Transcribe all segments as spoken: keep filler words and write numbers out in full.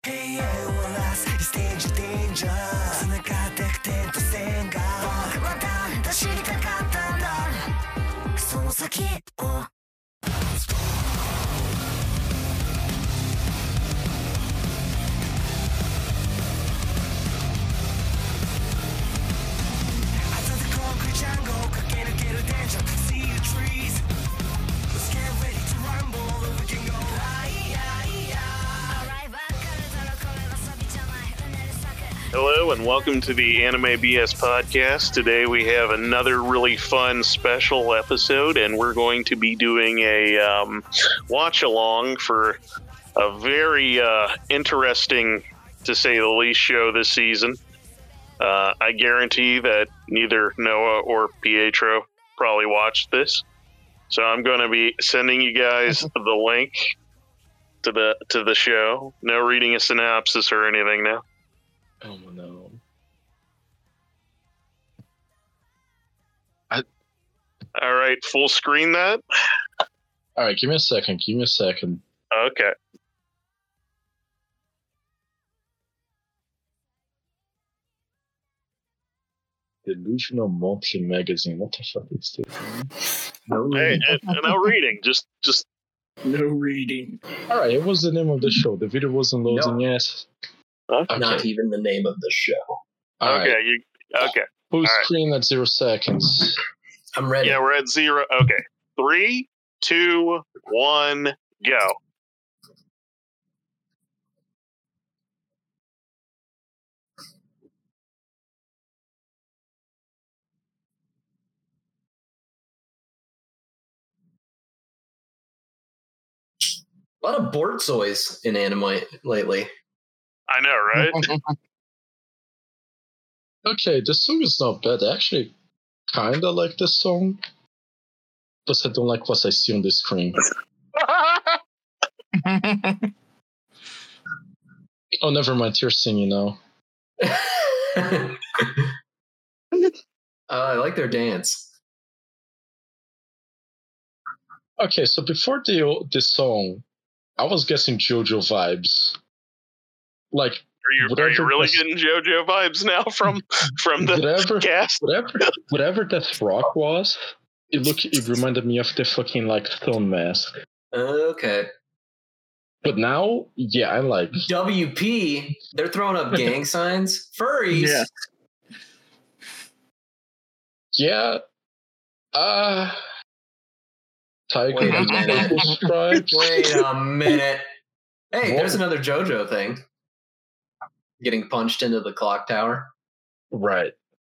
平安をなすステージデンジャー繋がってく点と線が僕はただ知りたかったんだその先を Hello and welcome to the Anime B S podcast. Today we have another really fun special episode, and we're going to be doing a um, watch along for a very uh, interesting, to say the least, show this season. Uh, I guarantee that neither Noah or Pietro probably watched this, so I'm going to be sending you guys the link to the to the show. No reading a synopsis or anything now. Oh no. I... All right, full screen that? All right, give me a second. Give me a second. Okay. Delusional Monthly Magazine. What the fuck is this? No hey, no reading. Just, just no reading. All right, what was the name of the show? The video wasn't loading nope. yet. Okay. Not even the name of the show. All okay, right. you okay. Full right. screen at zero seconds. I'm ready. Yeah, we're at zero. Okay. Three, two, one, go. A lot of Bortzois in anime lately. I know, right? Okay, this song is not bad. I actually kind of like this song, but I don't like what I see on the screen. Oh, never mind. You're singing now. uh, I like their dance. Okay, so before the this song, I was guessing JoJo vibes. Like, are you, are you really was, getting JoJo vibes now from from the whatever, cast? Whatever, whatever that rock was, it looked it reminded me of the fucking like Stone Mask. Okay. But now, yeah, I like W P. They're throwing up gang signs. Furries. Yeah. Yeah. Uh. Tiger. Wait a minute. Wait a minute. Hey, what? There's another JoJo thing. Getting punched into the clock tower. Right.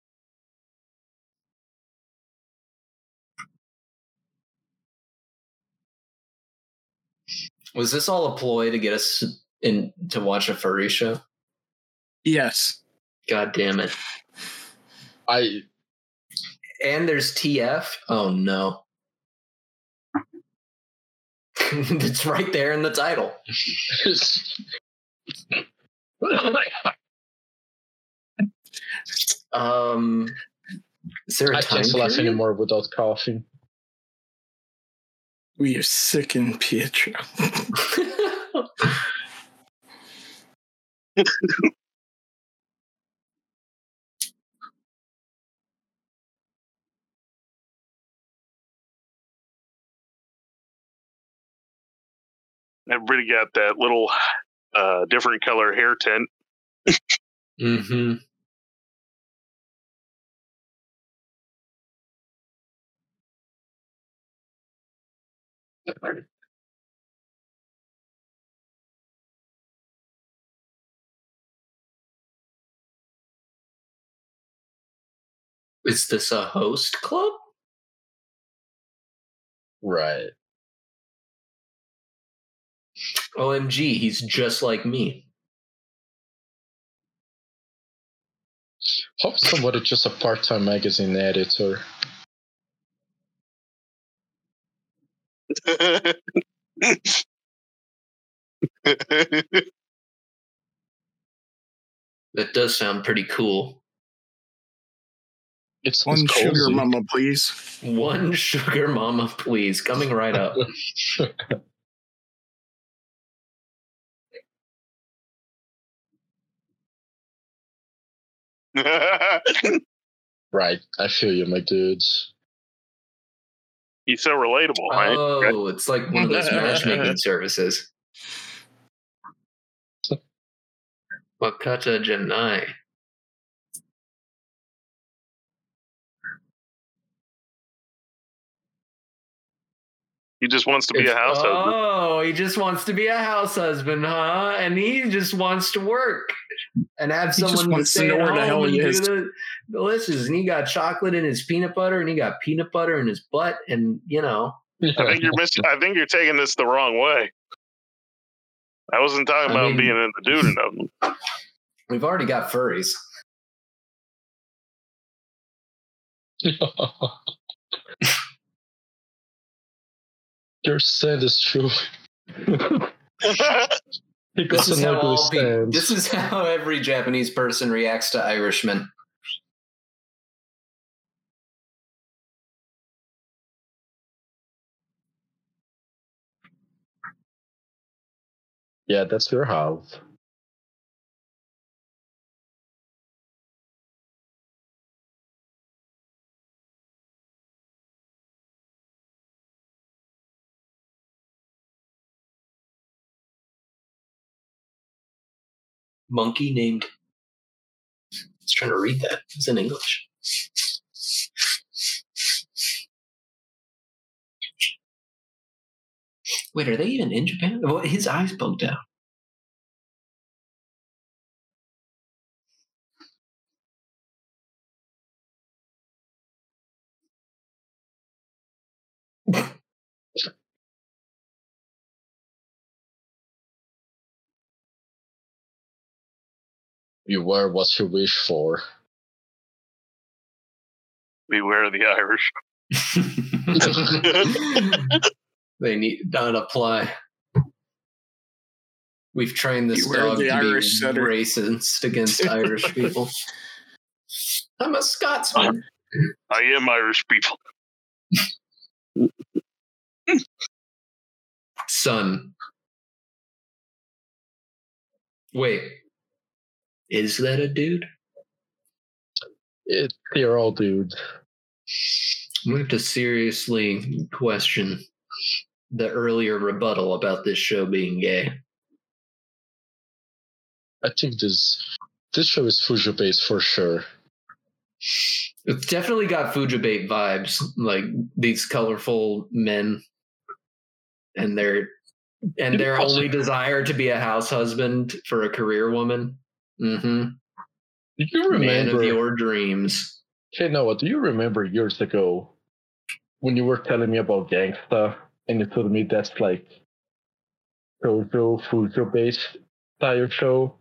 Was this all a ploy to get us in to watch a furry show? Yes. God damn it. I. And there's T F. Oh no. It's right there in the title. um, is there a I time can't laugh anymore without coughing. We are sick in Pietro. Everybody got that little uh, different color hair tint. Mm-hmm. Is this a host club? Right. O M G, he's just like me. Hope somebody just a part-time magazine editor. That does sound pretty cool. It's one it's sugar mama, please. One sugar mama, please. Coming right up. Right. I feel you, my dudes. He's so relatable, right? Oh, it's like one of those matchmaking services. Wakata Janai. He just wants to be a house husband. Oh, he just wants to be a house husband, huh? And he just wants to work and have He just someone to wants to stay know at where the home hell and he do is. the delicious. And he got chocolate in his peanut butter, and he got peanut butter in his butt, and you know. I think you're missing. I think you're taking this the wrong way. I wasn't talking I about mean- being in the dude enough. We've already got furries. Your stand is true. He This got is an how ugly all people. stand. This is how every Japanese person reacts to Irishmen. Yeah, that's your house. Monkey named. I was trying to read that. It's in English. Wait, are they even in Japan? Well, his eyes poked out. You were what you wish for. Beware of the Irish. They need not apply. We've trained this Beware dog the to Irish be setter. racist against Irish people. I'm a Scotsman. I am Irish people. Son. Wait. Is that a dude? It, they're all dudes. We have to seriously question the earlier rebuttal about this show being gay. I think this this show is Fujo based for sure. It's definitely got Fujibate vibes, like these colorful men and their and their Possibly. only desire to be a house husband for a career woman. Mm-hmm. Do you Man of remember? your dreams. Hey Noah, do you remember years ago when you were telling me about Gangsta and you told me that's like Shoujo Fujo based style show?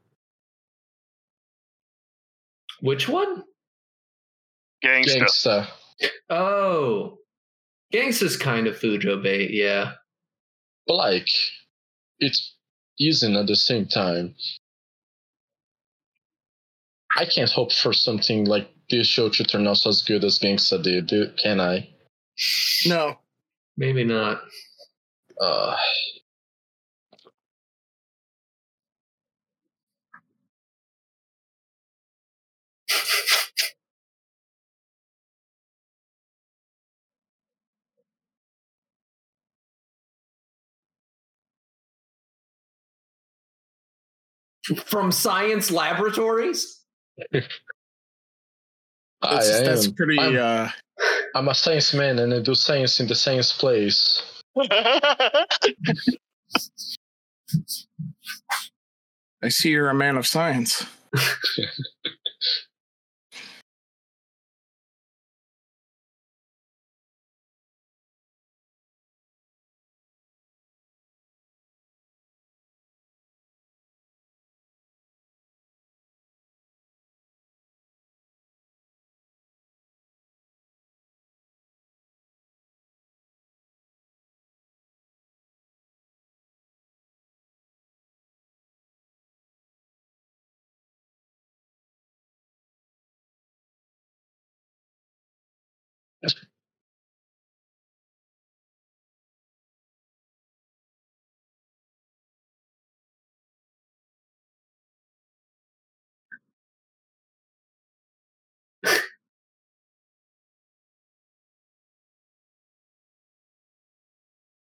Which one? Gangsta. Gangsta. Oh. Gangsta's kind of Fujo bait, yeah. But like it's using at the same time. I can't hope for something like this show to turn out as good as Gangsta did, do- can I? No. Maybe not. Uh, From science laboratories? I, That's, I that's am, pretty. I'm, uh, I'm a science man and I do science in the science place. I see you're a man of science.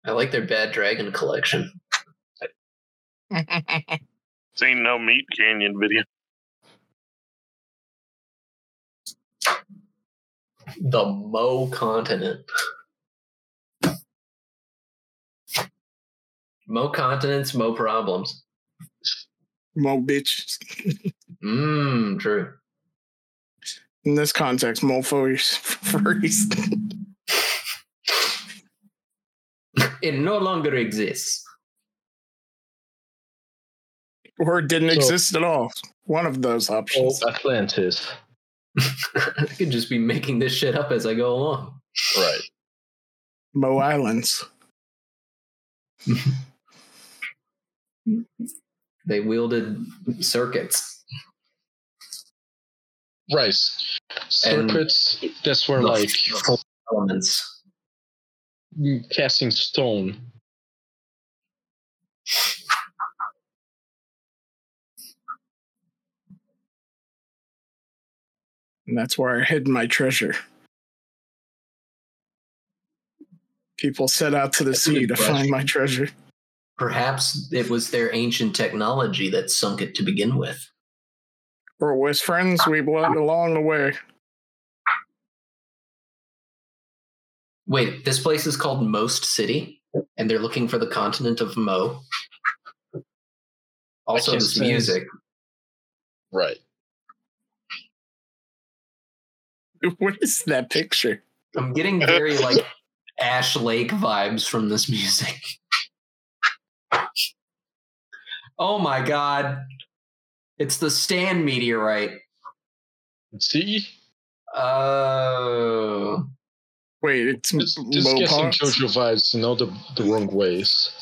I like their Bad Dragon collection. This ain't no Meat Canyon video. The Mo continent. Mo continents, Mo problems. Mo bitches. Mmm, true. In this context, Mo furries. furries. It no longer exists. Or it didn't So- exist at all. One of those Oh, options. Atlantis. I could just be making this shit up as I go along. Right. Mo Islands. They wielded circuits. Right. Circuits, that's where, like, Elements. casting stone. And that's where I hid my treasure. People set out to the That's a sea good to question. find my treasure. Perhaps it was their ancient technology that sunk it to begin with. Or with friends we blood along the way. Wait, this place is called Most City, and they're looking for the continent of Mo. Also, can this sense- music. Right. What is that picture? I'm getting very like Ash Lake vibes from this music. Oh my god. It's the Stan meteorite. See? Oh. Wait, it's It's just Mo guessing Parks? JoJo vibes in all the, the wrong ways.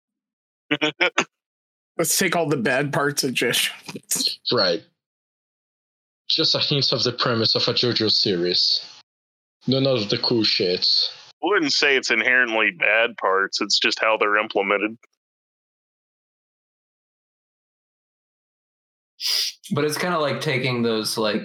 Let's take all the bad parts of Jish. Right. Just a hint of the premise of a JoJo series. None of the cool shits. I wouldn't say it's inherently bad parts. It's just how they're implemented. But it's kind of like taking those like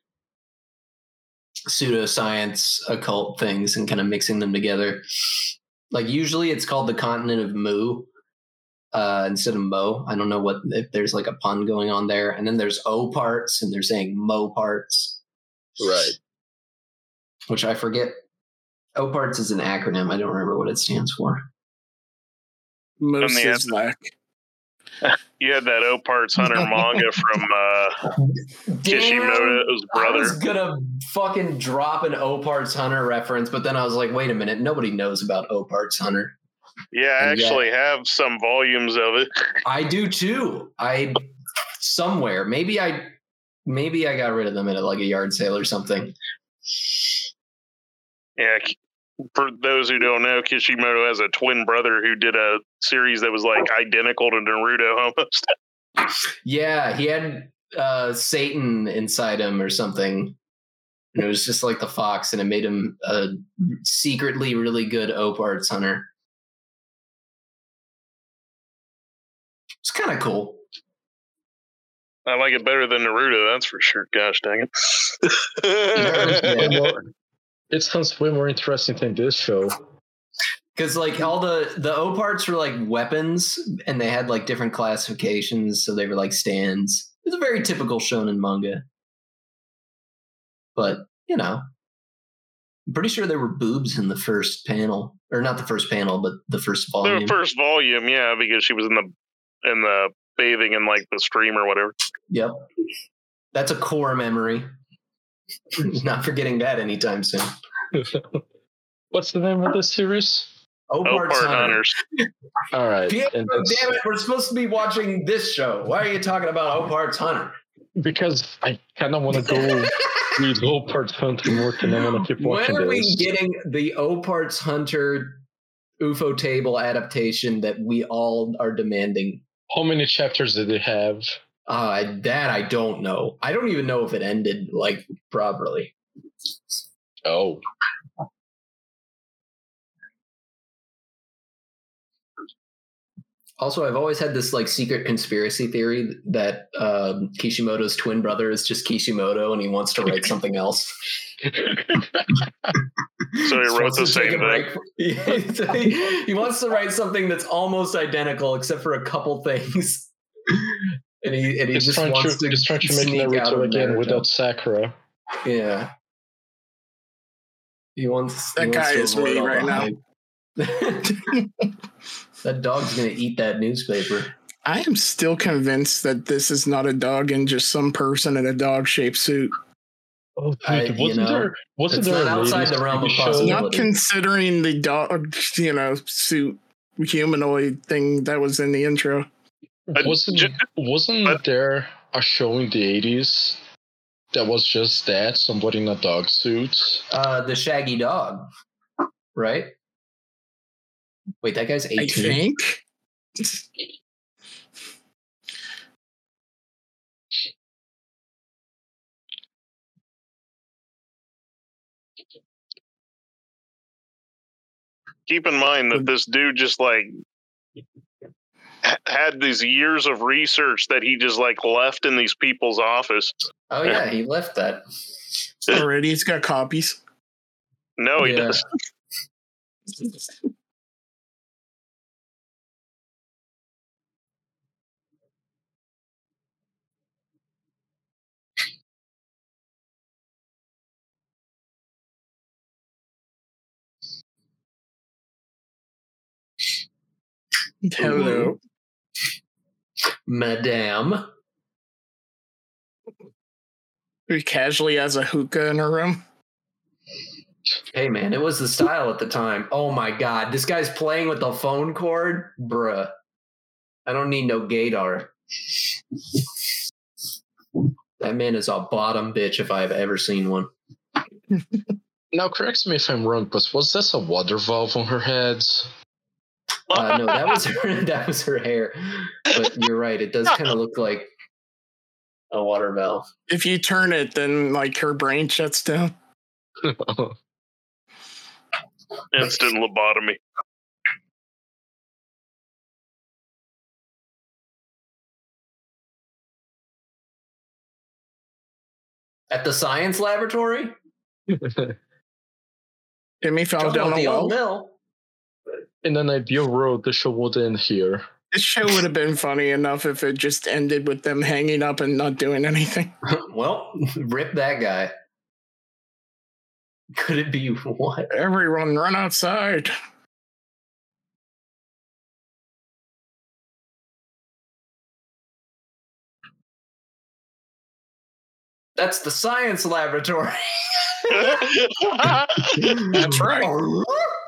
pseudoscience occult things and kind of mixing them together. Like usually it's called the continent of Mu uh, instead of Mo. I don't know what if there's like a pun going on there. And then there's O parts and they're saying Mo parts, Right. which I forget. O parts is an acronym. I don't remember what it stands for. Mo And the answer- Sislak. You had that O Parts Hunter manga from uh, Kishimoto's I brother. was gonna fucking drop an O Parts Hunter reference, but then I was like, wait a minute, nobody knows about O Parts Hunter. Yeah, I And yet- actually have some volumes of it. I do too. I somewhere maybe I maybe I got rid of them at like a yard sale or something. Yeah, for those who don't know, Kishimoto has a twin brother who did a series that was like identical to Naruto almost. Yeah, he had uh, Satan inside him or something. And it was just like the fox, and it made him a secretly really good Ope Arts hunter. It's kind of cool. I like it better than Naruto, that's for sure. Gosh dang Yeah. it. More- It sounds way more interesting than this show. Because like all the the O parts were like weapons, and they had like different classifications, so they were like stands. It's a very typical shonen manga, but you know, I'm pretty sure there were boobs in the first panel, or not the first panel, but the first volume. The first volume, yeah, because she was in the in the bathing in like the stream or whatever. Yep, that's a core memory. Not forgetting that anytime soon. What's the name of this series? O O parts Part hunter. Hunters. All right. Damn, and damn that's- it! We're supposed to be watching this show. Why are you talking about O parts hunter? Because I kind of want to go read Whole Parts Hunter more than I want to keep When watching are we this. getting the O Parts Hunter U F O table adaptation that we all are demanding? How many chapters did they have? Uh, that I don't know. I don't even know if it ended like properly. Oh. Also, I've always had this like secret conspiracy theory that um, Kishimoto's twin brother is just Kishimoto, and he wants to write something else. So he Just wrote wants the to take same a break. he, he wants to write something that's almost identical, except for a couple things. And he and he He's just trying wants to, to he's trying to make sneak out Naruto of again Naruto. without Sakura. Yeah. He wants That he wants guy to is avoid me all right the now. hype. That dog's gonna eat that newspaper. I am still convinced that this is not a dog and just some person in a dog-shaped suit. Oh, dude, I- you wasn't know, there wasn't it's there not a outside latest the realm of T V show? possibility. Not Ability. considering the dog, you know, suit humanoid thing that was in the intro. I Wasn't ju- wasn't but- there a show in the eighties that was just that, somebody in a dog suit? Uh, the Shaggy Dog, right? Wait, that guy's I eighteen. think. Keep in mind that this dude just like ha- had these years of research that he just like left in these people's office. Oh yeah, he left that. Already, it's got copies. No, he Yeah. doesn't. Hello. Madame. Who casually has a hookah in her room. Hey man, it was the style at the time. Oh my god, this guy's playing with the phone cord? Bruh. I don't need no gaydar. That man is a bottom bitch if I've ever seen one. Now, correct me if I'm wrong, but was this a water valve on her head? Uh, no, that was her that was her hair. But you're right, it does kind of look like a water valve. If you turn it, then like her brain shuts down. Instant lobotomy. At the science laboratory? Timmy fell Talking down about a the well. old mill. In an ideal world, the show would end here. This show would have been funny enough if it just ended with them hanging up and not doing anything. Well, rip that guy. Could it be what? Everyone run outside. That's the science laboratory. That's right.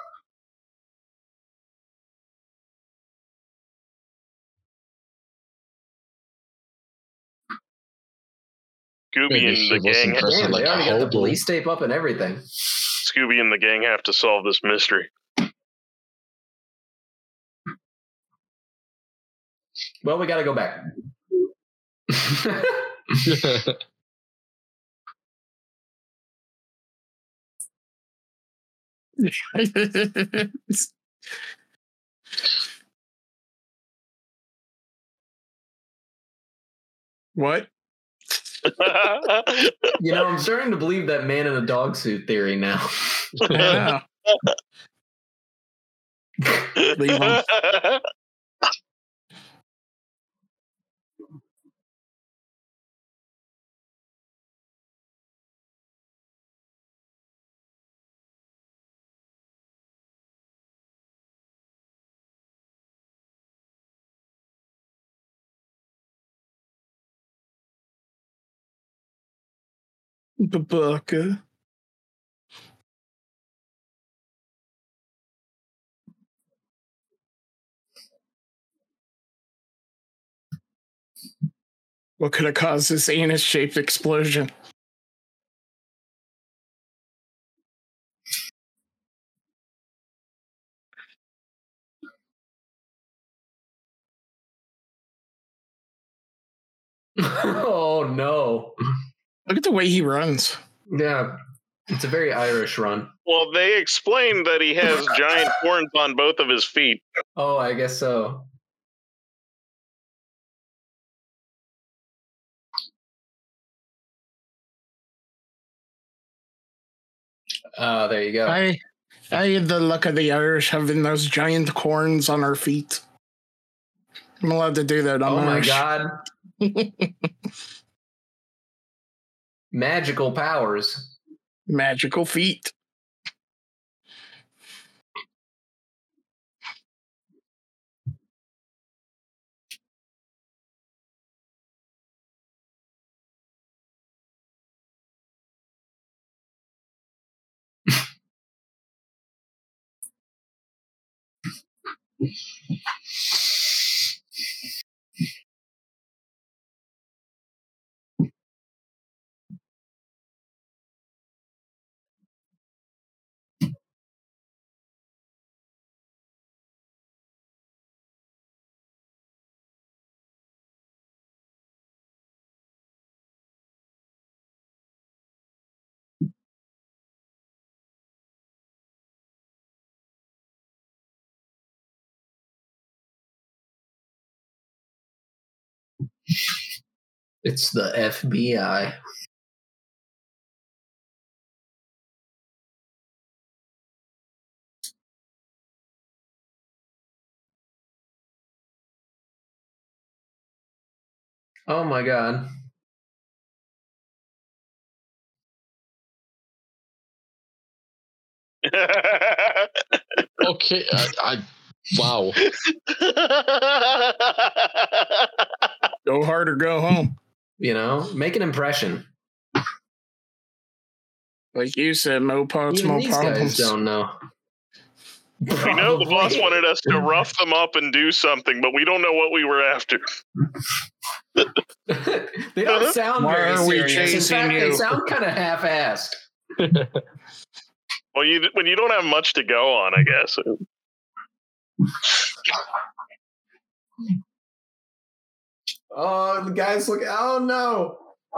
Scooby Maybe and she the gang. wasn't dressed Damn, like they a already got the hobo. police tape up and everything. Scooby and the gang have to solve this mystery. Well, we got to go back. What? You know, I'm starting to believe that man in a dog suit theory now. Yeah. Leave 'em. Babaka. What could have caused this anus-shaped explosion? Oh, no. Look at the way he runs. Yeah, it's a very Irish run. Well, they explained that he has giant horns on both of his feet. Oh, I guess so. Oh, there you go. I, I had the luck of the Irish having those giant corns on our feet. I'm allowed to do that. I'm oh my Irish. god. Magical powers. Magical feet. It's the F B I. Oh my god. Okay, I, I wow. Go hard or go home. You know, make an impression. Like you said, mo pots, Even mo these guys problems. don't know. We know the boss wanted us to rough them up and do something, but we don't know what we were after. They don't sound Why very are we serious. In chasing fact, they you? sound kind of half-assed. Well, you when you don't have much to go on, I guess. Oh, the guys look. Oh no!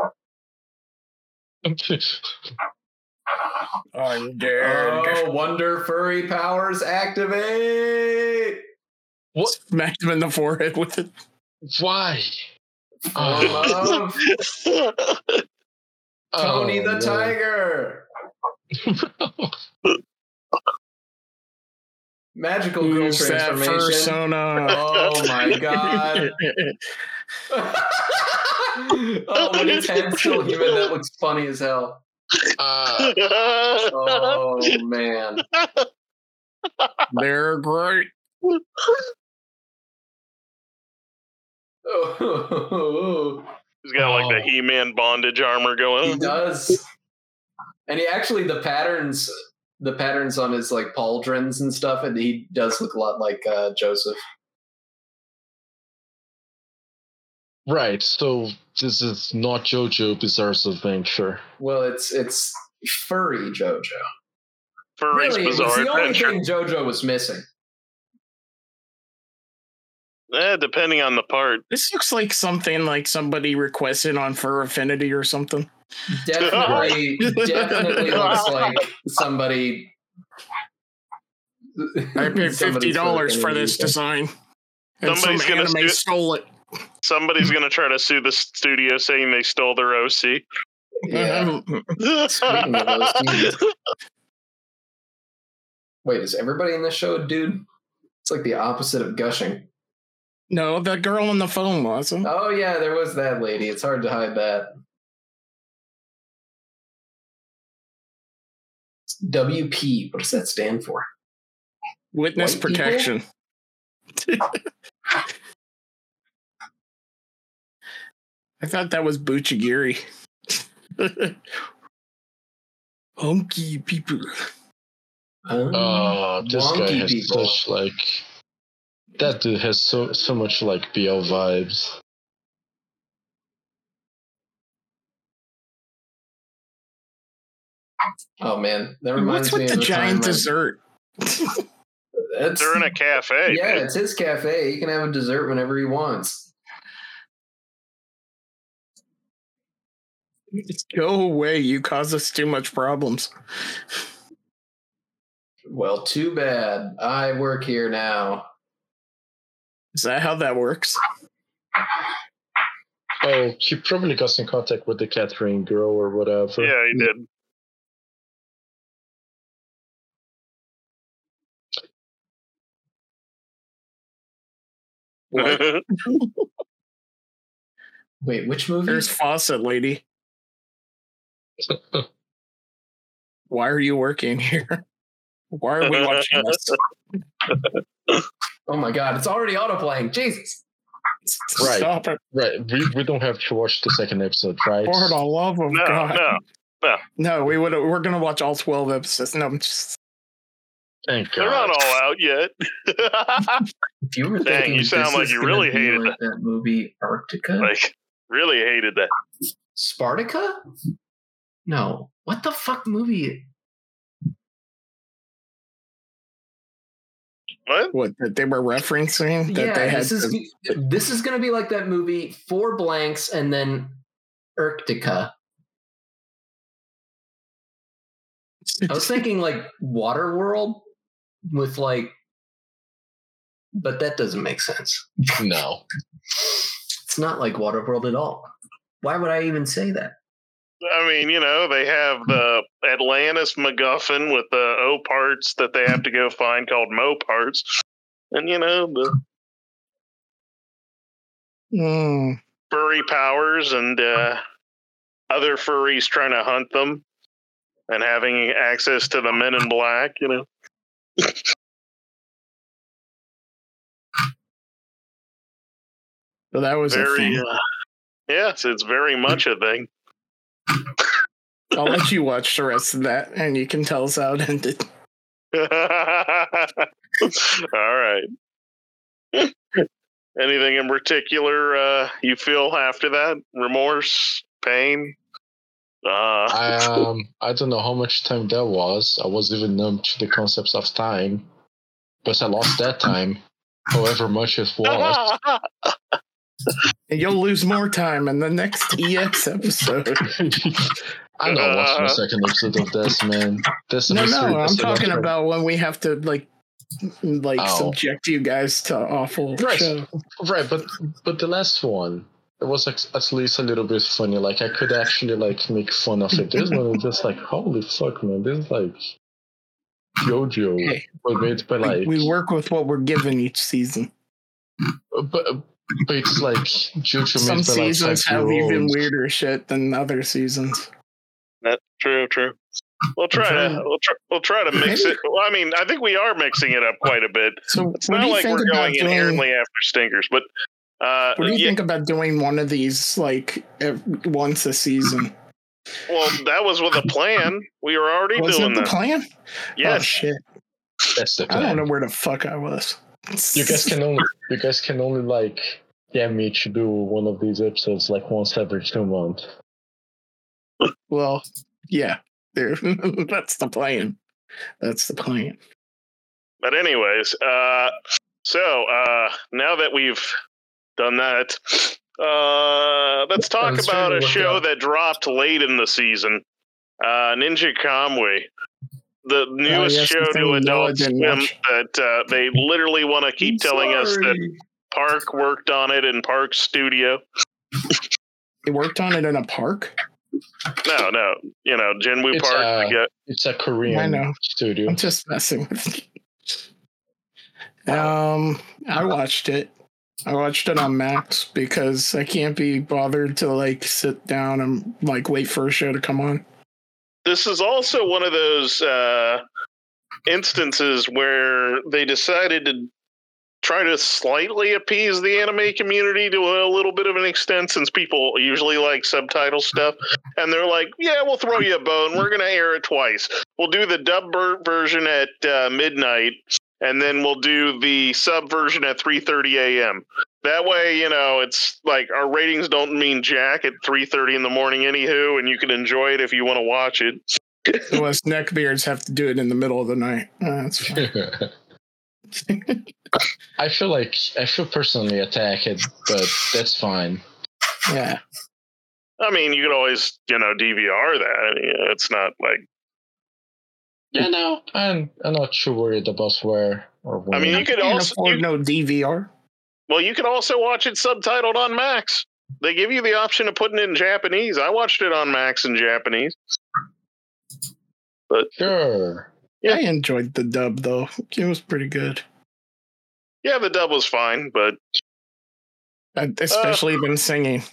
I'm dead. Oh, Wonder Furry powers activate! What? Smacked him in the forehead with it. Why? Oh, love Tony Oh, the no. Tiger! Magical girl Use that transformation. persona. Oh my god. Oh, when his head's still human, that looks funny as hell. Uh, Oh man. They're great. Oh, He's got like the Oh. He-Man bondage armor going he on. does. And he actually the patterns the patterns on his like pauldrons and stuff, and he does look a lot like uh, Joseph. right, so this is not JoJo Bizarre's Adventure. Well, it's it's furry JoJo. Furry's Really, it was Bizarre the only Adventure. thing JoJo was missing. Eh, depending on the part. This looks like something like somebody requested on Fur Affinity or something. Definitely, definitely looks like somebody. I paid fifty somebody's dollars for fucking this using. design, and Somebody's some gonna anime sue- stole it. Somebody's going to try to sue the studio saying they stole their O C. Yeah. Speaking of those dudes. Wait, is everybody in this show a dude? It's like the opposite of gushing. No, the girl on the phone wasn't. Oh yeah, there was that lady. It's hard to hide that. W P. What does that stand for? Witness White people? protection. I thought that was Buchigiri. Hunky people. Um, Oh, this guy wonky has people. such like that dude has so so much like B L vibes. Oh man, that reminds What's me with of the the giant time I- dessert? That's, They're in a cafe. yeah, dude. it's his cafe. He can have a dessert whenever he wants. Just go away. You cause us too much problems. Well, too bad. I work here now. Is that how that works? Oh, he probably got in contact with the Catherine girl or whatever. Yeah, he did. What? Wait, which movie? There's Fawcett, lady. Why are you working here? Why are we watching this? Oh my god, it's already autoplaying. Jesus. Right. Stop it. Right. We, we don't have to watch the second episode, right? For the love of No, God. no, no. No, we would. We're gonna watch all twelve episodes. No, I'm just. Thank They're God. not all out yet. If you were Dang, thinking you sound this like is you gonna really be hated like that movie Arctica, like, really hated that. Spartica? No, what the fuck movie? What? What that they were referencing that yeah, they had. this is to- this is gonna be like that movie, four blanks and then Arctica. I was thinking like Waterworld with like, but that doesn't make sense. No. It's not like Waterworld at all. Why would I even say that? I mean, you know, they have the Atlantis MacGuffin with the O parts that they have to go find called Mo parts. And, you know, the Hmm. furry powers and uh, other furries trying to hunt them and having access to the Men in Black, you know. So that was a Very, thing. uh, yes, it's very much a thing. I'll let you watch the rest of that, and you can tell us how it ended. All right. Anything in particular uh, you feel after that? Remorse, pain? Uh, I um I don't know how much time that was. I was even numb to the concepts of time. But I lost that time, however much it was. And you'll lose more time in the next E X episode. I'm not watching the second episode of this, man. This No, mystery- no, I'm this is talking not- about when we have to like, like Oh. subject you guys to awful Right. show. Right, but but the last one, it was like, at least a little bit funny. Like I could actually like make fun of it. This one is just like, holy fuck, man! This is like JoJo, Hey, but made by like, we, we work with what we're given each season. but but it's like JoJo Some made by like seasons five have year even olds. weirder shit than other seasons. That's true, true. We'll try trying- to we'll try, we'll try to mix it. Well, I mean, I think we are mixing it up quite a bit. So, It's what not do you like think we're about going doing? inherently after stinkers, but uh, What do you yeah, think about doing one of these like ev- once a season? well, that was with a plan. We were already Was doing it the that. plan? Oh Yes. shit! That's the I don't plan. know where the fuck I was. You guys can only you guys can only like get me to do one of these episodes like once every two months. Well, yeah, there. That's the plan. That's the plan. But anyways, uh, so uh, now that we've done that, uh, let's talk was trying about to a look show up- that dropped late in the season, uh, Ninja Kamui, the newest yes, the show thing to Noah Adult didn't Swim watch. that uh, they literally want to keep I'm telling us that sorry. Park worked on it in Park's studio. They worked on it in a park. No, no, you know, Jinwoo It's, Park. uh, we got- It's a Korean I know. studio. I'm just messing with you. Um, I watched it. I watched it on Max because I can't be bothered to like sit down and like wait for a show to come on. this is also one of those uh, instances where they decided to try to slightly appease the anime community to a little bit of an extent, since people usually like subtitle stuff. And they're like, yeah, we'll throw you a bone. We're going to air it twice. We'll do the dub ver- version at uh, midnight, and then we'll do the sub version at three thirty a.m. That way, you know, it's like our ratings don't mean jack at three thirty in the morning anywho, and you can enjoy it if you want to watch it. Unless neckbeards have to do it in the middle of the night. Uh, that's fine. I feel like I feel personally attack it, but that's fine. Yeah. I mean, you could always, you know, D V R that. I mean, it's not like. Yeah, no, I'm I'm not too worried about where or when. I mean, you could Can't also. afford You, no D V R. well, you could also watch it subtitled on Max. They give you the option of putting it in Japanese. I watched it on Max in Japanese. But Sure. Yeah. I enjoyed the dub though. It was pretty good. yeah, the dub was fine, but Especially uh, them singing.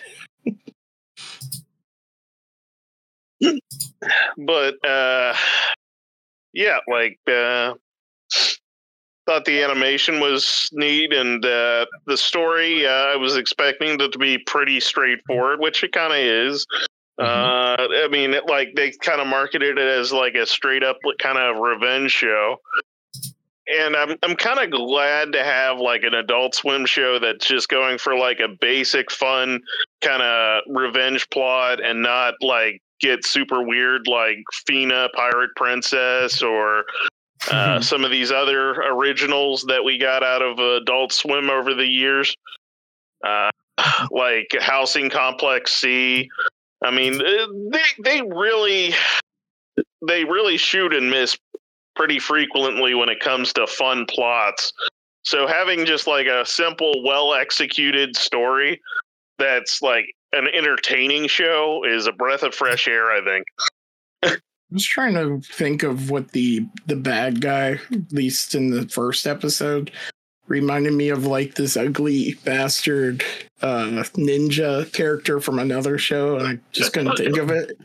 But uh, yeah, like uh, thought the animation was neat, and uh, the story uh, I was expecting it to be pretty straightforward, which it kind of is. Mm-hmm. Uh, I mean, it, like they kind of marketed it as like a straight up kind of revenge show. And I'm I'm kind of glad to have like an Adult Swim show that's just going for like a basic fun kind of revenge plot and not like get super weird like Fina Pirate Princess or uh, mm-hmm. some of these other originals that we got out of Adult Swim over the years, uh, like Housing Complex C. I mean, they they really they really shoot and miss pretty frequently when it comes to fun plots. So having just like a simple, well-executed story that's like an entertaining show is a breath of fresh air, I think. I was trying to think of what the the bad guy, at least in the first episode, reminded me of like this ugly bastard uh, ninja character from another show, and I just couldn't think of it.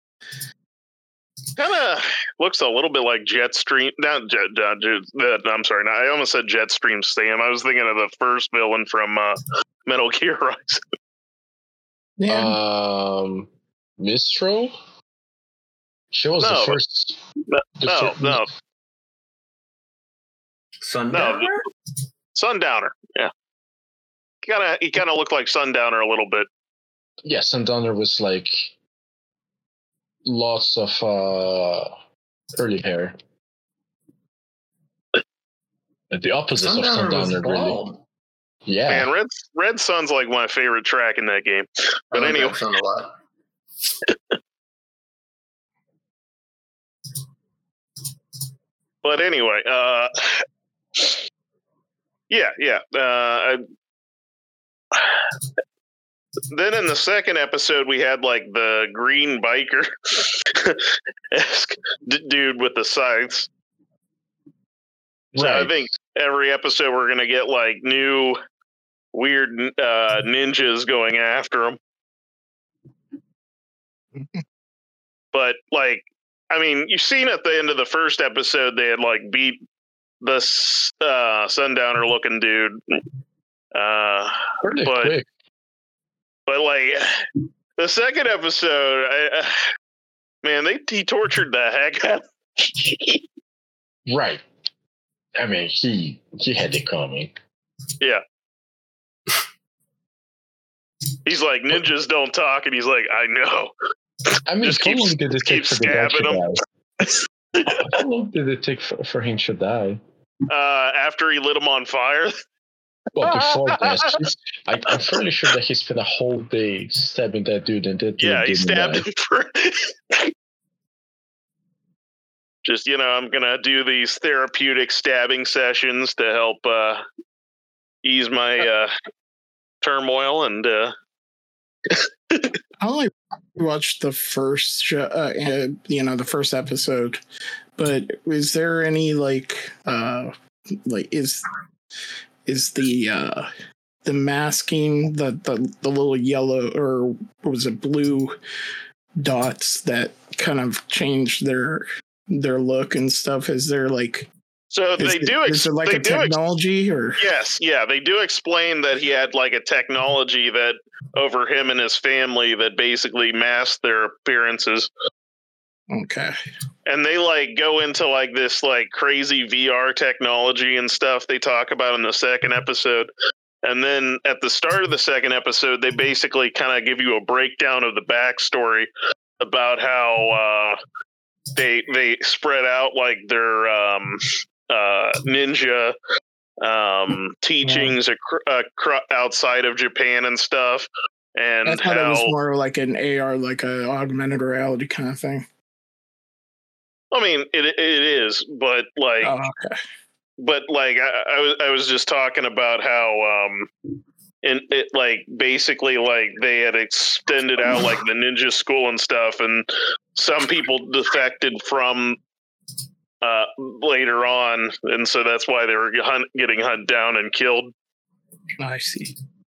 Kind of looks a little bit like Jetstream. Not Jet. Uh, Jet I'm sorry. Not, I almost said Jetstream Sam. I was thinking of the first villain from uh, Metal Gear Rising. Yeah. Um, Mistral. She was no, the first. No, the no, first, no. Sundowner. No, Sundowner. Yeah. Kind of. He kind of looked like Sundowner a little bit. Yeah, Sundowner was like. Lots of uh, curly hair. The opposite Sundowner of Sundowner, really. Yeah. Man, Red Red Sun's like my favorite track in that game. But I like anyway, Red Sun a lot. But anyway, uh, yeah, yeah. Uh, I, Then in the second episode, we had like the green biker d- dude with the scythes. So right. I think every episode we're going to get like new weird uh, ninjas going after him. But like, I mean, you've seen at the end of the first episode, they had like beat the uh, Sundowner looking dude. Uh, Pretty but, quick. But like the second episode, I, uh, man, they he tortured the heck out. Right. I mean, he he had it coming. Yeah. He's like, ninjas don't talk, and he's like, I know. I mean, just how keep, long did it take for the guy to him. die? How long did it take for, for him to die? Uh, after he lit him on fire. Well, before that, he's, I, I'm fairly sure that he spent a whole day stabbing that dude, and that dude yeah, he didn't stabbed die. him for. Just, you know, I'm gonna do these therapeutic stabbing sessions to help uh, ease my uh, turmoil, and uh... I only watched the first, show, uh, you know, the first episode. But is there any like, uh, like is is the uh, the masking the, the the little yellow or what was it blue dots that kind of changed their their look and stuff? Is there like so they is do it, is there like a technology ex- or yes yeah they do explain that he had like a technology that over him and his family that basically masked their appearances. Okay. And they like go into like this like crazy V R technology and stuff they talk about in the second episode. And then at the start of the second episode, they basically kind of give you a breakdown of the backstory about how uh, they they spread out like their um, uh, ninja um, teachings ac- ac- outside of Japan and stuff. And I thought how, it was more like an A R, like a augmented reality kind of thing. I mean, it it is, but like, oh, okay. but like, I, I was I was just talking about how, um, and it like basically like they had extended out like the ninja school and stuff, and some people defected from uh, later on, and so that's why they were hunt, getting hunted down and killed. I see.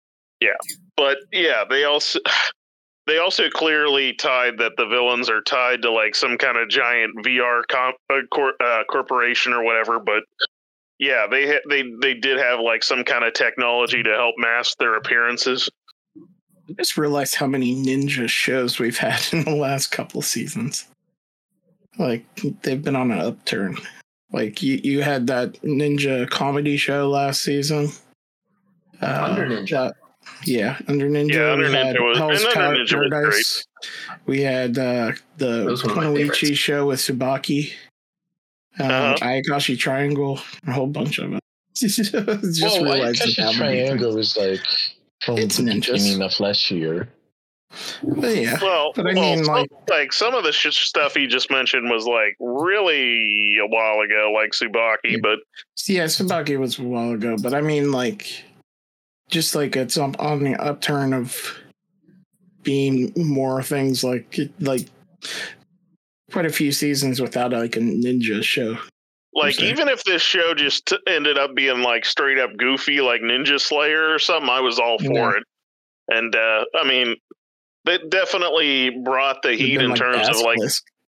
But yeah, they also they also clearly tied that the villains are tied to like some kind of giant V R comp, uh, cor- uh, corporation or whatever. But yeah, they ha- they they did have like some kind of technology to help mask their appearances. I just realized how many ninja shows we've had in the last couple of seasons. Like, they've been on an upturn. Like, you, you had that ninja comedy show last season. Uh, Under Ninja. that- yeah, Under Ninja. Yeah, Under we had Ninja was- Hell's and Under Tower Ninja was Paradise. We had uh, the That was one of my Kunoichi favorites. show with Tsubaki. Um, Uh-huh. Ayakashi Triangle. A whole bunch of them. just well, realized Ayakashi how many things- Triangle is like from It's the ninjas. beginning of last year. But yeah. Well, But I well, mean, some, like- like some of the sh- stuff he just mentioned was like really a while ago, like Tsubaki. But Yeah, Tsubaki was a while ago, but I mean, like, just like it's up on the upturn of being more things like like quite a few seasons without like a ninja show. like, sure. even if this show just t- ended up being like straight up goofy, like Ninja Slayer or something, I was all for Yeah. it. And uh, I mean, it definitely brought the heat in terms of like,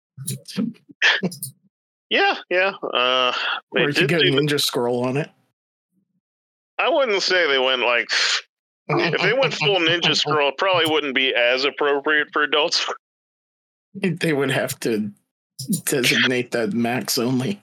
yeah, yeah. Uh, they or you did get a do the- ninja scroll on it. I wouldn't say they went like. If they went full Ninja Scroll, it probably wouldn't be as appropriate for adults. They would have to designate that max only.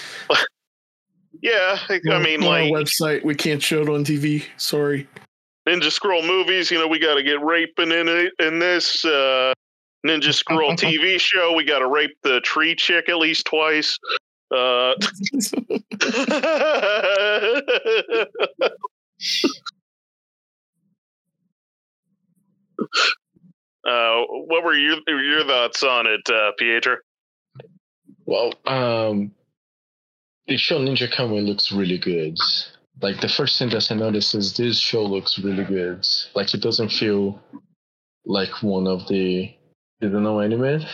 Yeah, I mean, on like our website, we can't show it on T V. Sorry. Ninja Scroll movies, you know, we got to get raping in it. In this uh, Ninja Scroll T V show, we got to rape the tree chick at least twice. Uh, uh, what were your your thoughts on it, uh, Pietro? Well, um, the show Ninja Kamui looks really good. Like, the first thing that I noticed is this show looks really good. Like, it doesn't feel like one of the seasonal animes.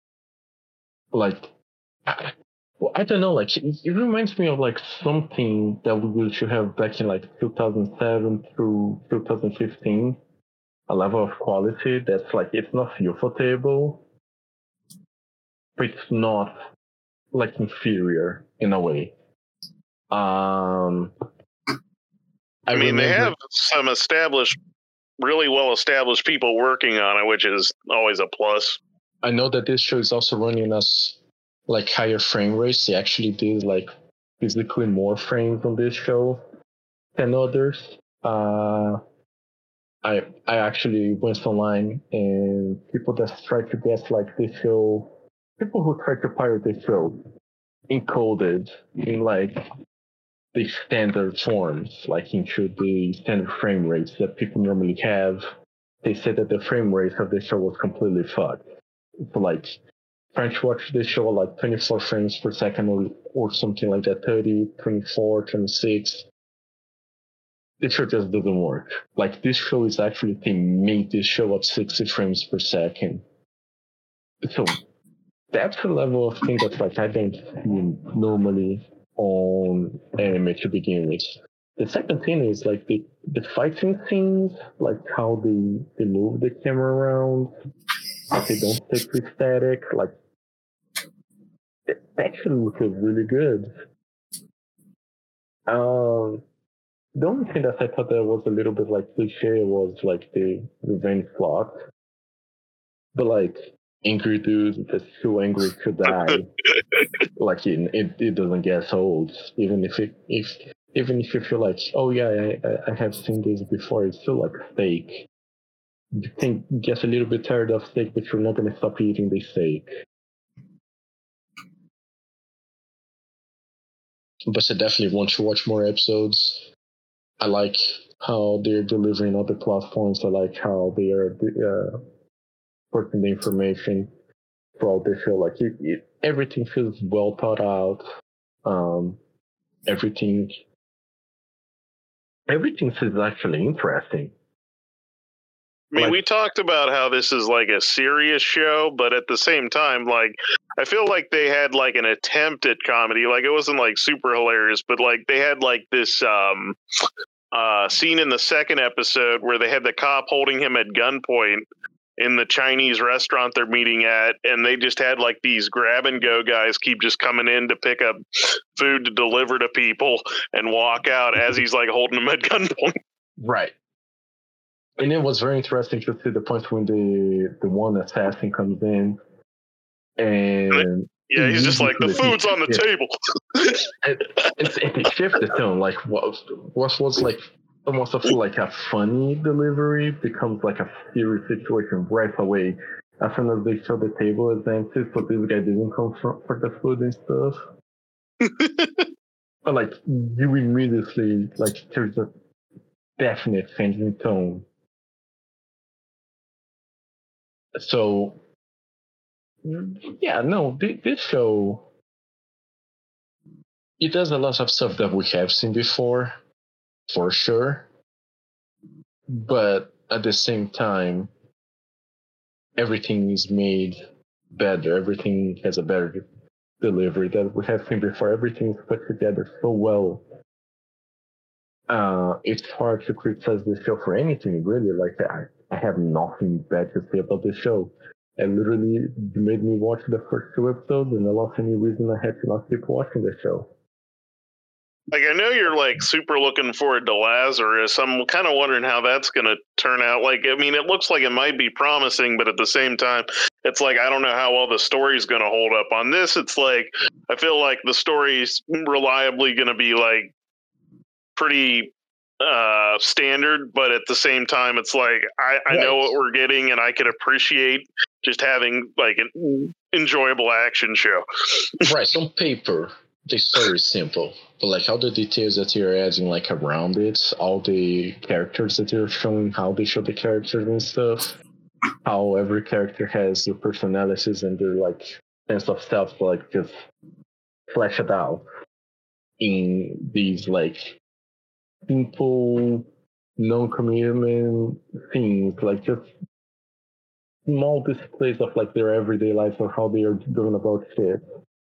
Like, I, well, I don't know. Like, it, it reminds me of like something that we used to have back in like two thousand seven through two thousand fifteen. A level of quality that's like, it's not feel-table, but it's not like inferior in a way. Um, I, mean, they remember- have some established, really well established people working on it, which is always a plus. I know that this show is also running us like higher frame rates. They actually did like physically more frames on this show than others. Uh, I I actually went online and people that try to get like this show, people who try to pirate this show, encoded in like the standard forms, like into the standard frame rates that people normally have. They said that the frame rate of the show was completely fucked. So like trying to watch this show at like twenty-four frames per second or, or something like that, thirty, twenty-four, twenty-six. This show just doesn't work. Like, this show is actually, they made this show at sixty frames per second. So that's the level of thing that like I don't see normally on anime to begin with. The second thing is like the, the fighting scenes, like how they, they move the camera around, like they don't stick to static, like it actually looks really good. Um, the only thing that I thought that was a little bit like cliche was like the revenge plot. But like angry dude that's too angry to die, like it, it it doesn't get old. Even if it if even if you feel like, oh yeah, I I have seen this before, it's still like steak. You think gets a little bit tired of steak, but you're not gonna stop eating the steak. But I definitely want to watch more episodes. I like how they're delivering other platforms. I like how they are uh, putting the information throughout the show. Like it, it, everything feels well thought out. Um, everything, everything is actually interesting. I mean, Like- we talked about how this is like a serious show, but at the same time, like, I feel like they had like an attempt at comedy. Like, it wasn't like super hilarious, but like they had like this, um, uh, scene in the second episode where they had the cop holding him at gunpoint in the Chinese restaurant they're meeting at, and they just had like these grab and go guys keep just coming in to pick up food to deliver to people and walk out as he's like holding them at gunpoint. Right. And it was very interesting to see the point when the the one assassin comes in, and yeah, he's just like, the food's on the yeah. table. and, and, and it shifted the tone. Like what what was like almost a like a funny delivery becomes like a serious situation right away. As soon as they show the table is empty, so this guy didn't come for, for the food and stuff. But like you immediately like there's a definite change in tone. So, yeah, no, this show, it does a lot of stuff that we have seen before, for sure. But at the same time, everything is made better. Everything has a better delivery that we have seen before. Everything is put together so well. Uh, it's hard to criticize this show for anything, really. Like, I, I have nothing bad to say about this show. And literally, you made me watch the first two episodes, and I lost any reason I had to not keep watching the show. Like, I know you're, like, super looking forward to Lazarus. I'm kind of wondering how that's going to turn out. Like, I mean, it looks like it might be promising, but at the same time, it's like, I don't know how well the story's going to hold up. On this, it's like, I feel like the story's reliably going to be, like, pretty uh, standard, but at the same time, it's like, I, I right. know what we're getting, and I could appreciate just having, like, an enjoyable action show. Right, on paper, the story is simple, but like all the details that you're adding like around it, all the characters that you're showing, how they show the characters and stuff, how every character has their personalities and their like sense of self, like just flesh it out in these like simple non-commitment things, like just small displays of like their everyday life or how they are going about shit.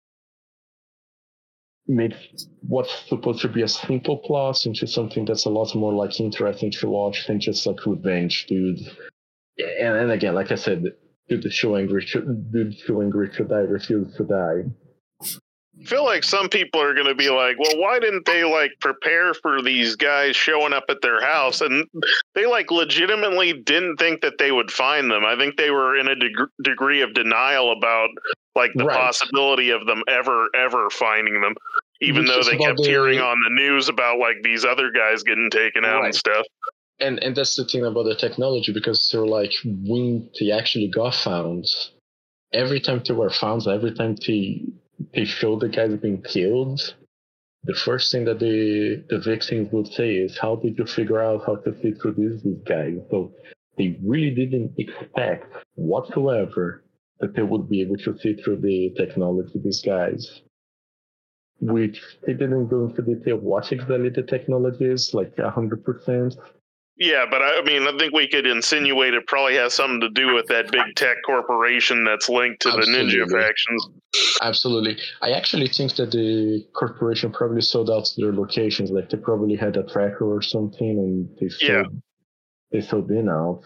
Makes what's supposed to be a simple plot into something that's a lot more like interesting to watch than just like revenge, dude. And, and again, like I said, dude, the show angry, dude, show angry to die, refuse to die. I feel like some people are going to be like, well, why didn't they like prepare for these guys showing up at their house? And they like legitimately didn't think that they would find them. I think they were in a deg- degree of denial about like the right. possibility of them ever, ever finding them, even Which though they kept the... hearing on the news about like these other guys getting taken out right. and stuff. And and that's the thing about the technology, because they're like, when they actually got found, every time they were found, every time they they show the guys being killed, the first thing that the the victims would say is, how did you figure out how to see through these, these guys? So they really didn't expect whatsoever that they would be able to see through the technology, these guys. Which they didn't go into detail what exactly the technology is, like one hundred percent. Yeah, but I mean, I think we could insinuate it probably has something to do with that big tech corporation that's linked to Absolutely. the ninja factions. Absolutely. I actually think that the corporation probably sold out their locations. Like they probably had a tracker or something, and they sold, yeah. they sold in out.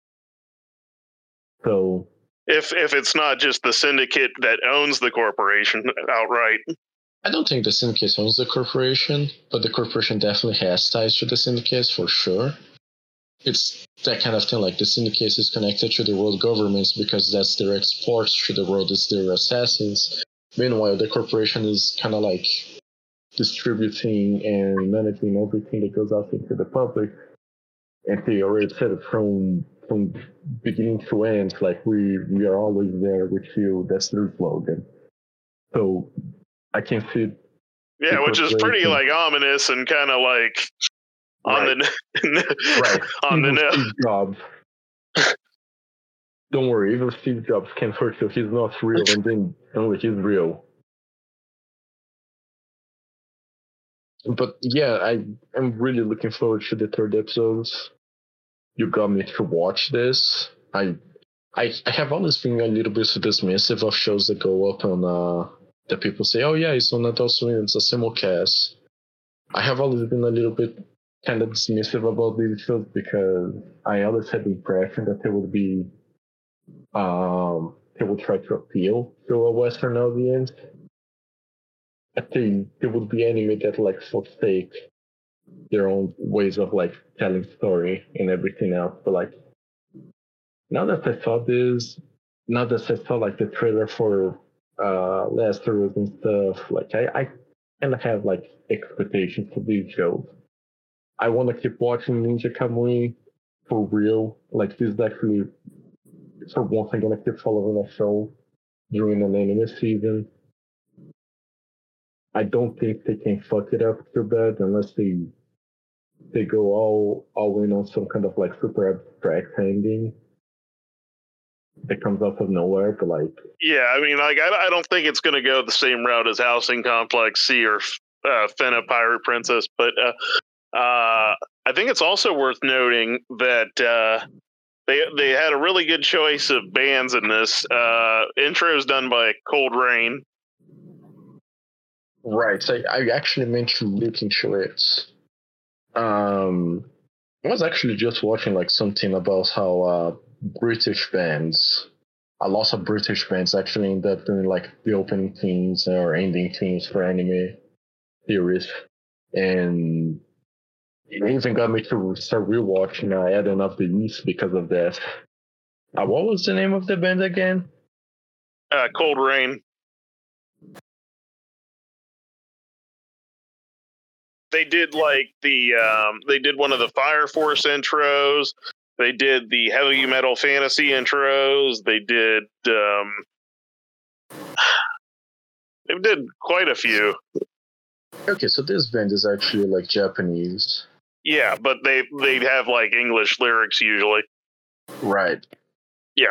So if if it's not just the syndicate that owns the corporation outright. I don't think the syndicate owns the corporation, but the corporation definitely has ties to the syndicate for sure. It's that kind of thing, like the syndicate is connected to the world governments because that's their exports to the world, it's their assassins. Meanwhile, the corporation is kind of like distributing and managing everything that goes out into the public. And they already said it from from beginning to end, like we, we are always there with you, that's their slogan. So I can see. Yeah, which is pretty like ominous and kind of like on right. the right on even the nose. Steve Jobs. Don't worry, even Steve Jobs can hurt you. He's not real, and then only he's real. But yeah, I am really looking forward to the third episode. You got me to watch this. I I I have always been a little bit dismissive of shows that go up on uh. that people say, oh yeah, it's on Adult Swim, it's a simulcast. I have always been a little bit kind of dismissive about these shows because I always had the impression that they would be, um, they would try to appeal to a Western audience. I think it would be anime that like forsake their own ways of like telling story and everything else. But like now that I saw this, now that I saw like the trailer for uh Lazarus and stuff, like I, I kind of have like expectations for these shows. I want to keep watching Ninja Kamui for real. Like this is actually for once I'm gonna keep following a show during an anime season. I don't think they can fuck it up too bad unless they they go all all in on some kind of like super abstract ending that comes out of nowhere. But like, yeah, I mean, like I, I don't think it's going to go the same route as Housing Complex C or uh, Fena Pirate Princess, but uh, uh, I think it's also worth noting that uh, they they had a really good choice of bands in this. Uh, intro is done by Cold Rain. Right. So I, I actually mentioned looking shorts. Um, I was actually just watching like something about how uh, British bands, a lot of British bands actually end up doing like the opening themes or ending themes for anime series, and it even got me to start rewatching uh, Eden of the East because of that. Uh, what was the name of the band again? Uh, Cold Rain. They did like the um, they did one of the Fire Force intros. They did the Heavy Metal Fantasy intros. They did um, they did quite a few. Okay, so this band is actually like Japanese. Yeah, but they they have like English lyrics usually. Right. Yeah.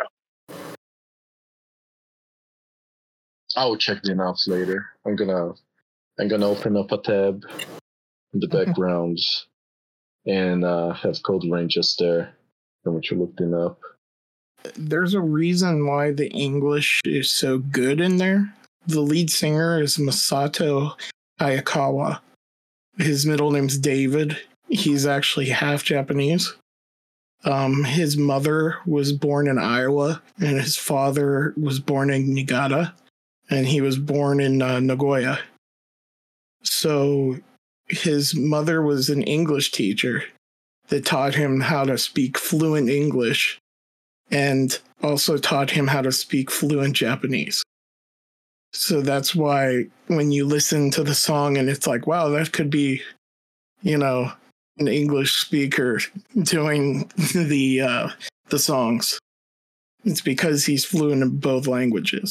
I'll check them out later. I'm gonna I'm gonna open up a tab in the background and uh, have Cold Rain just there from what you looked it up. There's a reason why the English is so good in there. The lead singer is Masato Hayakawa. His middle name's David. He's actually half Japanese. Um, his mother was born in Iowa, and his father was born in Niigata, and he was born in uh, Nagoya. So his mother was an English teacher that taught him how to speak fluent English and also taught him how to speak fluent Japanese. So that's why when you listen to the song and it's like, wow, that could be, you know, an English speaker doing the uh, the songs. It's because he's fluent in both languages.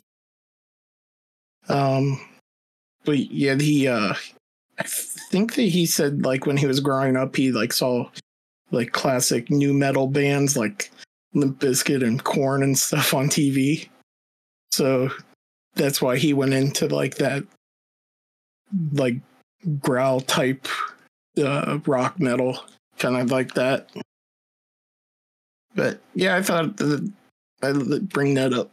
Um, but yeah, he, uh, I think that he said like when he was growing up, he like saw like classic new metal bands like Limp Bizkit and Korn and stuff on T V. So that's why he went into like that, like growl type uh, rock metal, kind of like that. But yeah, I thought that I'd bring that up.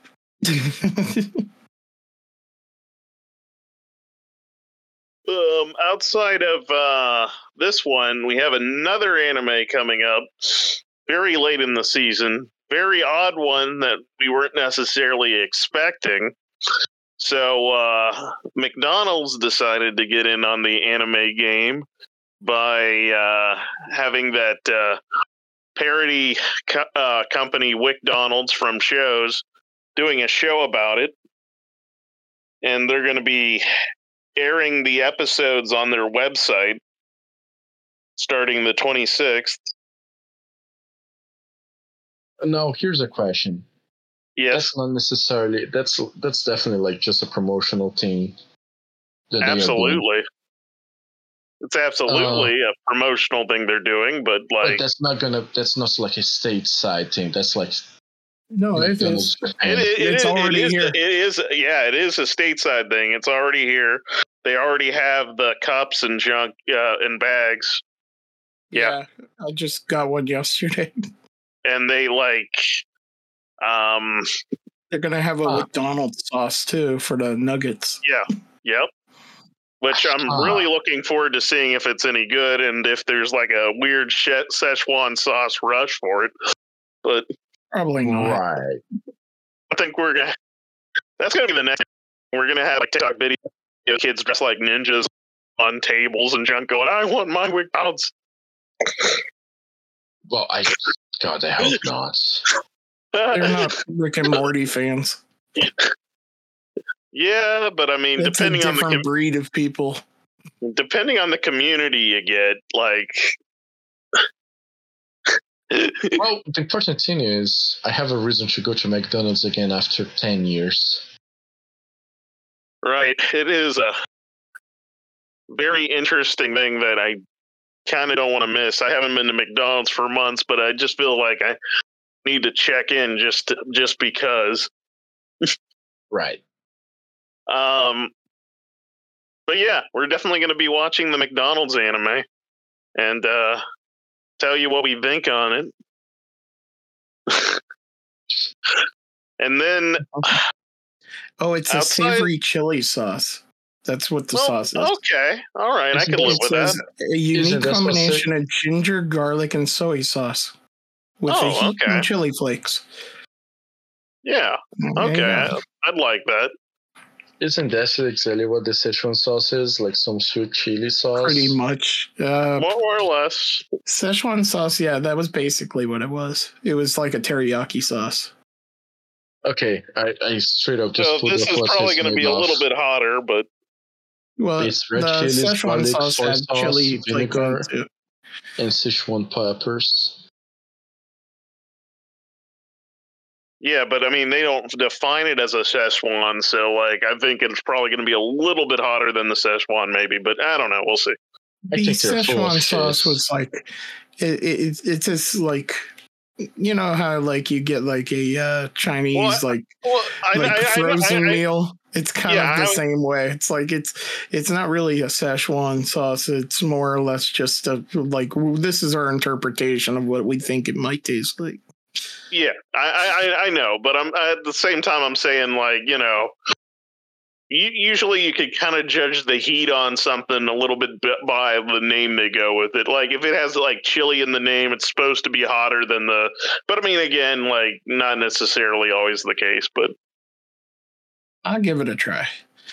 Um, outside of uh, this one, we have another anime coming up very late in the season. Very odd one that we weren't necessarily expecting. So uh, McDonald's decided to get in on the anime game by uh, having that uh, parody co- uh, company WickDonald's from shows doing a show about it. And they're going to be airing the episodes on their website starting the twenty-sixth. No, here's a question. Yes. That's not necessarily, that's that's definitely like just a promotional thing. that they are doing. Absolutely. It's absolutely Uh, a promotional thing they're doing, but But like that's not gonna, that's not like a stateside thing. That's like No, it McDonald's is. it, Japan. it, it, It's is- already it is, here. It is, yeah, it is a stateside thing. It's already here. They already have the cups and junk uh, and bags, Yeah. Yeah, I just got one yesterday. and they like, um, They're gonna have a Huh. McDonald's sauce too for the nuggets. yeah, yep. which I'm Ah. really looking forward to seeing if it's any good and if there's like a weird she- Szechuan sauce rush for it. But Probably not. Right. I think we're gonna. That's gonna be the next. We're gonna have like TikTok video kids dressed like ninjas on tables and junk going, "I want my McDonald's." Well, I God, I hope not. They're not Rick and Morty fans. Yeah, but I mean, It's depending a on the different com- breed of people. depending on the community you get, like. Well, the important thing is I have a reason to go to McDonald's again after ten years. Right, it is a very interesting thing that I kind of don't want to miss. I haven't been to McDonald's for months, but I just feel like I need to check in just just because. Right. Um, but yeah, we're definitely going to be watching the McDonald's anime and uh, tell you what we think on it. And then, Oh, it's a outside- savory chili sauce. That's what the well, sauce is. okay, all right, I Isn't can live It with that. says a unique Isn't that combination of ginger, garlic, and soy sauce with Oh, a heat okay. and chili flakes. Yeah, There you okay, go. I'd like that. Isn't that exactly what the Szechuan sauce is? Like some sweet chili sauce? Pretty much. Uh, More or less. Szechuan sauce, yeah, that was basically what it was. It was like a teriyaki sauce. Okay, I, I straight up just So put this the is plus probably it's going to made be a of. little bit hotter, but Well, It's red the chilies, Szechuan garlic, sauce soy had sauce, chili flakes in vinegar, it too. and Sichuan peppers. yeah, but I mean, they don't define it as a Szechuan, so like, I think it's probably going to be a little bit hotter than the Szechuan, maybe, but I don't know. We'll see. I The think they're full of Szechuan sauce shiz. was like, it, it, it's just like, you know how like you get like a uh, Chinese Well, like Well, I, like I, I, frozen I, I, meal. It's kind Yeah, of the I- same way. It's like it's it's not really a Szechuan sauce. It's more or less just a like w- this is our interpretation of what we think it might taste like. yeah, I, I, I know, but I'm at the same time, I'm saying like, you know, you, usually you could kind of judge the heat on something a little bit b- by the name they go with it. Like if it has like chili in the name, it's supposed to be hotter than the. But I mean, again, like not necessarily always the case, but. I'll give it a try.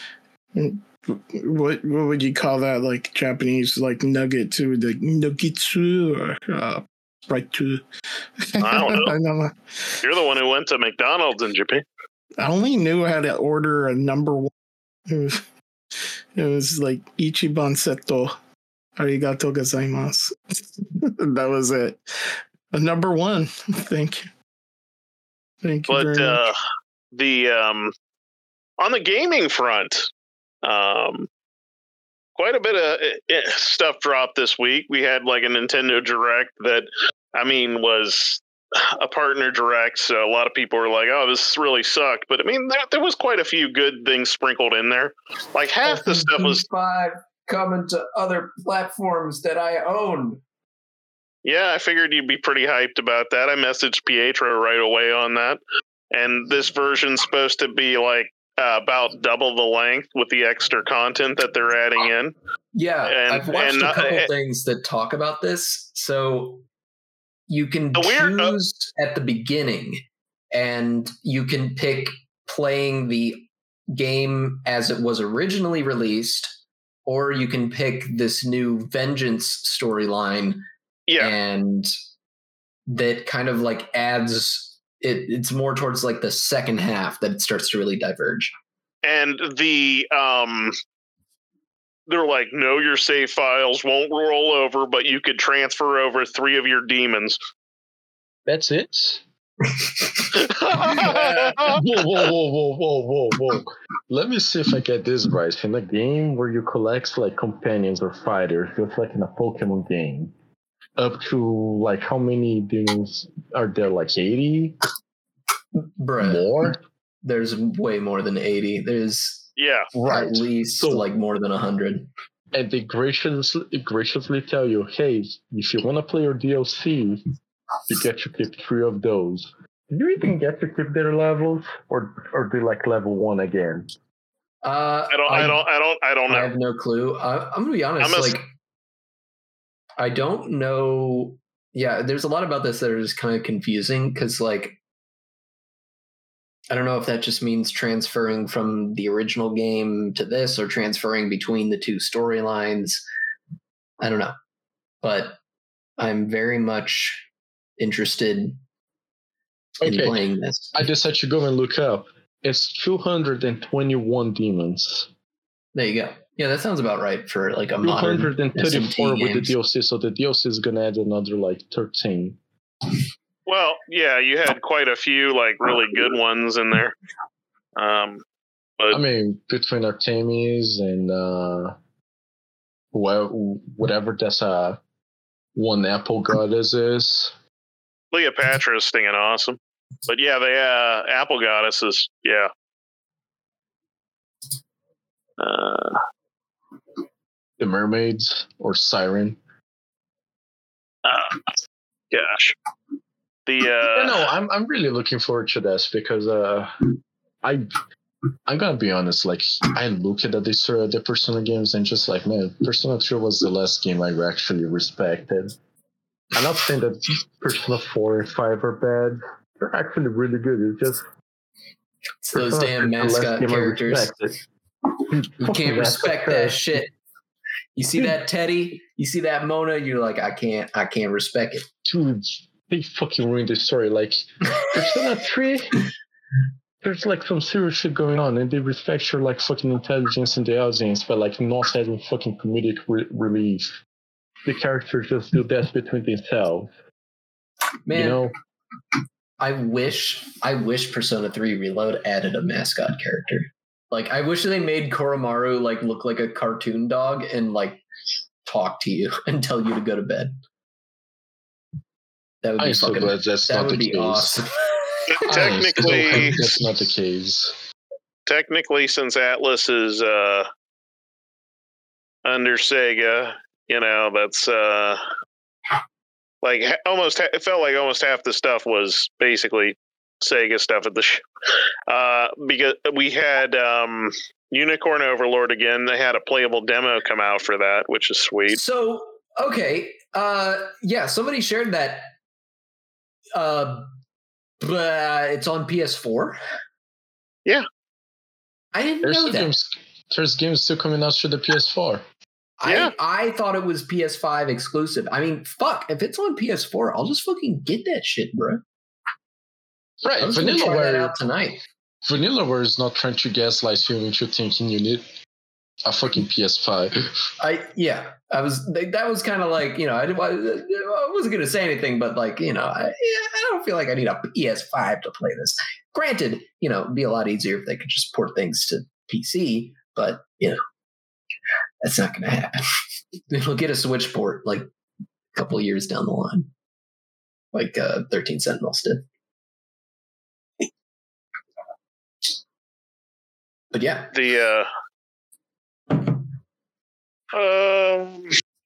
What what would you call that? Like Japanese like nugget to the nuggetsu or uh, right to? I don't know. I don't know. You're the one who went to McDonald's in Japan. I only knew how to order a number one. It was, it was like Ichiban Seto. Arigato gozaimasu. That was it. A number one. Thank you. Thank you But very uh, much. the um, on the gaming front, um, quite a bit of uh, stuff dropped this week. We had like a Nintendo Direct that, I mean, was a partner direct, so a lot of people were like, "Oh, this really sucked." But I mean, there, there was quite a few good things sprinkled in there. Like half the stuff was, five coming to other platforms that I own. yeah, I figured you'd be pretty hyped about that. I messaged Pietro right away on that. And this version's supposed to be like uh, about double the length with the extra content that they're adding in. Yeah, And- I've watched and, a uh, couple uh, things that talk about this. So you can The weird- uh, choose at the beginning, and you can pick playing the game as it was originally released, or you can pick this new Vengeance storyline, Yeah, and that kind of like adds it. It's more towards like the second half that it starts to really diverge. and the um, they're like, no, your save files won't roll over, but you could transfer over three of your demons. That's it? Whoa, whoa, whoa, whoa, whoa, whoa, whoa. Let me see if I get this right. In a game where you collect like companions or fighters, just like in a Pokemon game, up to like how many demons are there? Like eighty? Bruh, More? there's way more than eighty. There's Yeah, Right. at least So- like more than one hundred. And they graciously, graciously tell you, hey, if you want to play your D L C, you get to keep three of those. Do you even get to keep their levels? Or or do like level one again? Uh, I don't. I, I don't. I don't. I don't know. I have no clue. Uh, I'm gonna be honest. I'm a, like, I don't know. Yeah, there's a lot about this that are just kind of confusing because, like, I don't know if that just means transferring from the original game to this or transferring between the two storylines. I don't know, but I'm very much interested in Okay. playing this. I decided to go and look up. It's two hundred twenty-one demons. There you go. Yeah, that sounds about right for like a modern two hundred thirty-four S M T with the games. D L C, so the D L C is gonna add another like thirteen. well, yeah, you had quite a few like really good ones in there. Um, but I mean, between Artemis and uh, well, whatever that's uh, one Apple goddess is. Cleopatra is stinging awesome. But yeah, the uh, Apple goddesses, yeah. Uh, The mermaids or siren. uh, gosh, the Yeah, uh, no, I'm I'm really looking forward to this because uh, I I'm gonna be honest. Like I look at the story of the Persona games and just like, man, Persona three was the last game I actually respected. I'm not saying that Persona four and five are bad. They're actually really good. It's just It's those Persona damn three is the last mascot game I characters. respected. You can't respect that shit. You see that Teddy? You see that Mona? You're like, I can't, I can't respect it. Dude, they fucking ruined the story. Like Persona three, there's like some serious shit going on, and they respect your like fucking intelligence in the audience, but like not having fucking comedic re- relief. The characters just do that between themselves. Man, You know, I wish, I wish Persona three Reload added a mascot character. Like, I wish they made Koromaru like look like a cartoon dog and like talk to you and tell you to go to bed. That would be I'm so fucking. glad that's that not would the be case. awesome. I am so technically, glad that's not the case. technically, since Atlas is uh, under Sega, you know, that's uh, like ha- almost. Ha- it felt like almost half the stuff was basically Sega stuff at the show. Uh, because we had um, Unicorn Overlord again. They had a playable demo come out for that, which is sweet. So okay, uh, yeah, somebody shared that. Uh, but it's on P S four. Yeah. I didn't There's know still that. games. There's games still coming out to the P S four. Yeah. I, I thought it was P S five exclusive. I mean, fuck, if it's on P S four, I'll just fucking get that shit, bro. Right, I'm just gonna try that Vanillaware. out tonight. Vanillaware is not trying to gaslight you into thinking you need a fucking P S five. I yeah, I was that was kind of like, you know, I, didn't- I wasn't gonna say anything, but like, you know, I, I don't feel like I need a P S five to play this. Granted, you know, it'd be a lot easier if they could just port things to P C, but you know, that's not gonna happen. It'll get a Switch port like a couple of years down the line, like uh, thirteen Sentinels did. But yeah, The uh, um,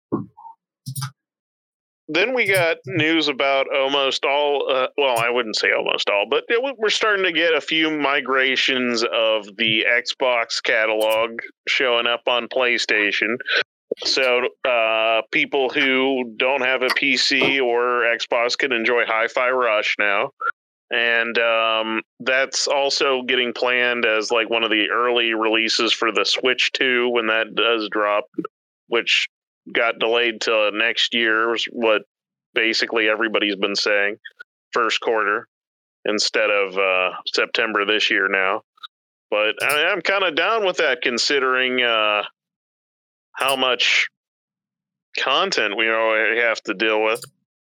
then we got news about almost all. Uh, well, I wouldn't say almost all, but it, we're starting to get a few migrations of the Xbox catalog showing up on PlayStation. So uh, people who don't have a P C or Xbox can enjoy Hi-Fi Rush now. And um, that's also getting planned as like one of the early releases for the Switch two when that does drop, which got delayed till next year, is what basically everybody's been saying, first quarter instead of uh, September this year now. But I, I'm kind of down with that considering uh, how much content we already have to deal with.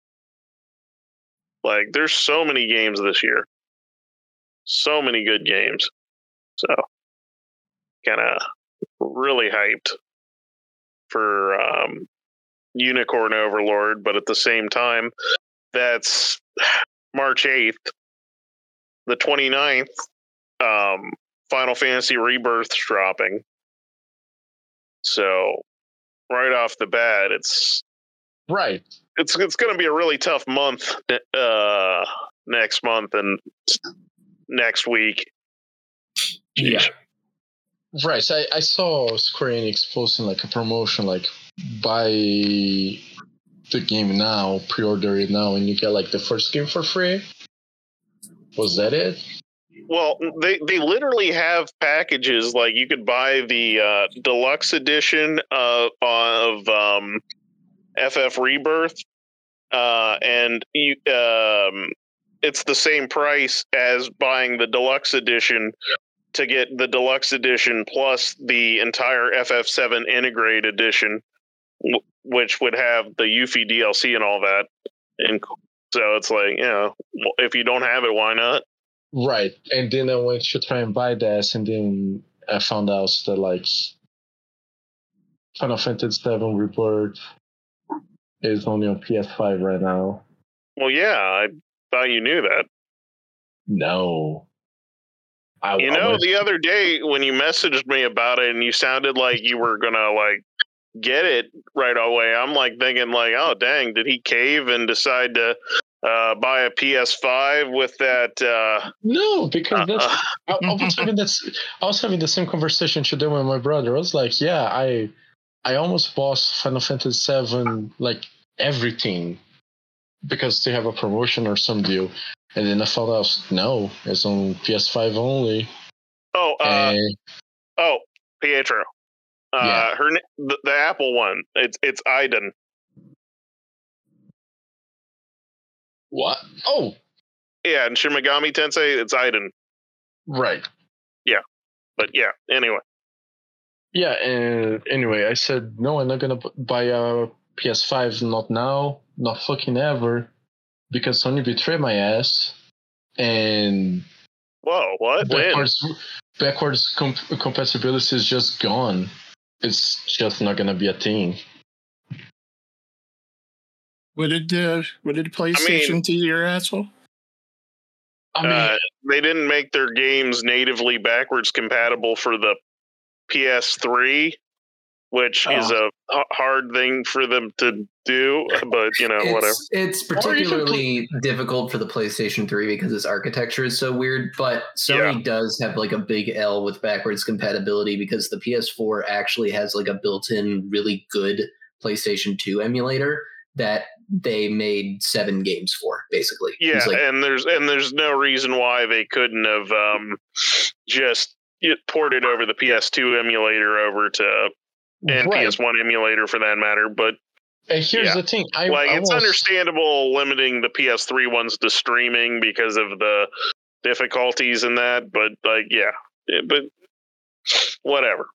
Like, there's so many games this year. So many good games. So, kind of really hyped for um, Unicorn Overlord, but at the same time, that's March eighth. The twenty-ninth, um, Final Fantasy Rebirth's dropping. So, right off the bat, it's Right. it's it's going to be a really tough month uh, next month and next week. yeah. Right. So I, I saw Square Enix posting like a promotion, like buy the game now, pre-order it now, and you get like the first game for free. Was that it? Well, they, they literally have packages like you could buy the uh, deluxe edition of, of um, F F Rebirth, uh, and you um, it's the same price as buying the deluxe edition to get the deluxe edition plus the entire F F seven Integrate edition, w- which would have the Yuffie D L C and all that. And so it's like, you know, if you don't have it, why not? Right. And then I went to try and buy this, and then I found out that like Final Fantasy seven Rebirth is only on P S five right now. Well, yeah, I thought you knew that. No. I, you I know, went, the other day when you messaged me about it and you sounded like you were gonna like get it right away, I'm like thinking like, oh dang, did he cave and decide to uh, buy a P S five with that? Uh, no, because that's uh, I, I was having that's I was having the same conversation today with my brother. I was like, yeah, I I almost bought Final Fantasy seven like everything because they have a promotion or some deal. And then I found out, no, it's on P S five only. Oh, uh, and, oh, Pietro. Uh, yeah. her the, the Apple one. It's it's Aiden. What? Oh, yeah, and Shin Megami Tensei, it's Aiden. Right. Yeah, but yeah. Anyway. Yeah, and anyway, I said no. I'm not gonna buy a P S five. Not now. Not fucking ever. Because Sony betrayed my ass, and whoa, what? backwards when? backwards comp- compatibility is just gone. It's just not gonna be a thing. What did uh, what did PlayStation I mean, do to your asshole? I mean, uh, they didn't make their games natively backwards compatible for the P S three, which oh. is a hard thing for them to do, but you know, it's, whatever. It's particularly difficult for the PlayStation three because its architecture is so weird, but Sony yeah. does have like a big L with backwards compatibility because the P S four actually has like a built-in really good PlayStation two emulator that they made seven games for, basically. Yeah, like, and there's and there's no reason why they couldn't have um, just ported over the P S two emulator over to and right. P S one emulator for that matter, but and here's yeah. the thing, I like I it's was... understandable limiting the P S three ones to streaming because of the difficulties in that, but like yeah, but whatever.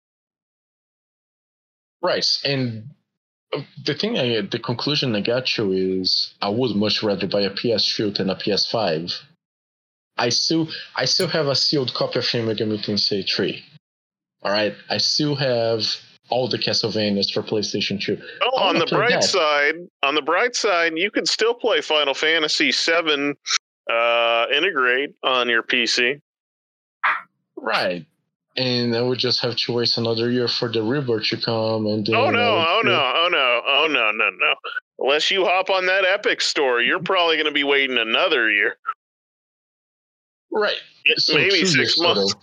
Right, and the thing, I, the conclusion I got to is I would much rather buy a P S two than a P S five. I still, I still have a sealed copy of Shin Megami Tensei three. All right, I still have all the Castlevanias for PlayStation two. Oh, on the bright that. side, on the bright side, you can still play Final Fantasy seven uh, Integrate on your P C. Right. And I would just have to wait another year for the Rebirth to come. And then oh no! Oh no! Oh no! Oh no! No no! Unless you hop on that Epic store, you're probably going to be waiting another year. Right. So maybe six months.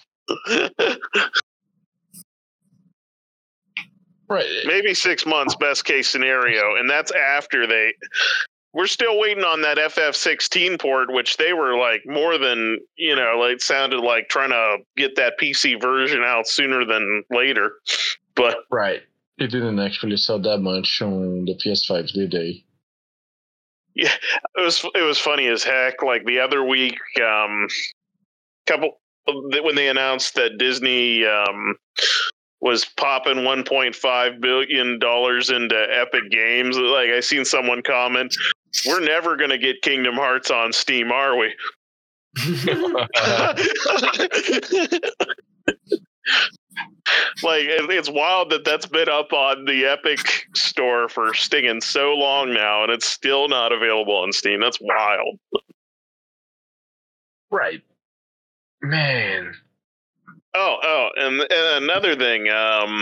Right. Maybe six months, best case scenario, and that's after they. We're still waiting on that F F sixteen port, which they were like more than, you know, like sounded like trying to get that P C version out sooner than later. But right, it didn't actually sell that much on the P S five, did they? Yeah, it was it was funny as heck. Like the other week, um, couple when they announced that Disney um, was popping one point five billion dollars into Epic Games. Like I seen someone comment, "We're never going to get Kingdom Hearts on Steam, are we?" Like it's wild that that's been up on the Epic store for stinging so long now, and it's still not available on Steam. That's wild. Right, man. Oh, oh, and, and another thing, um,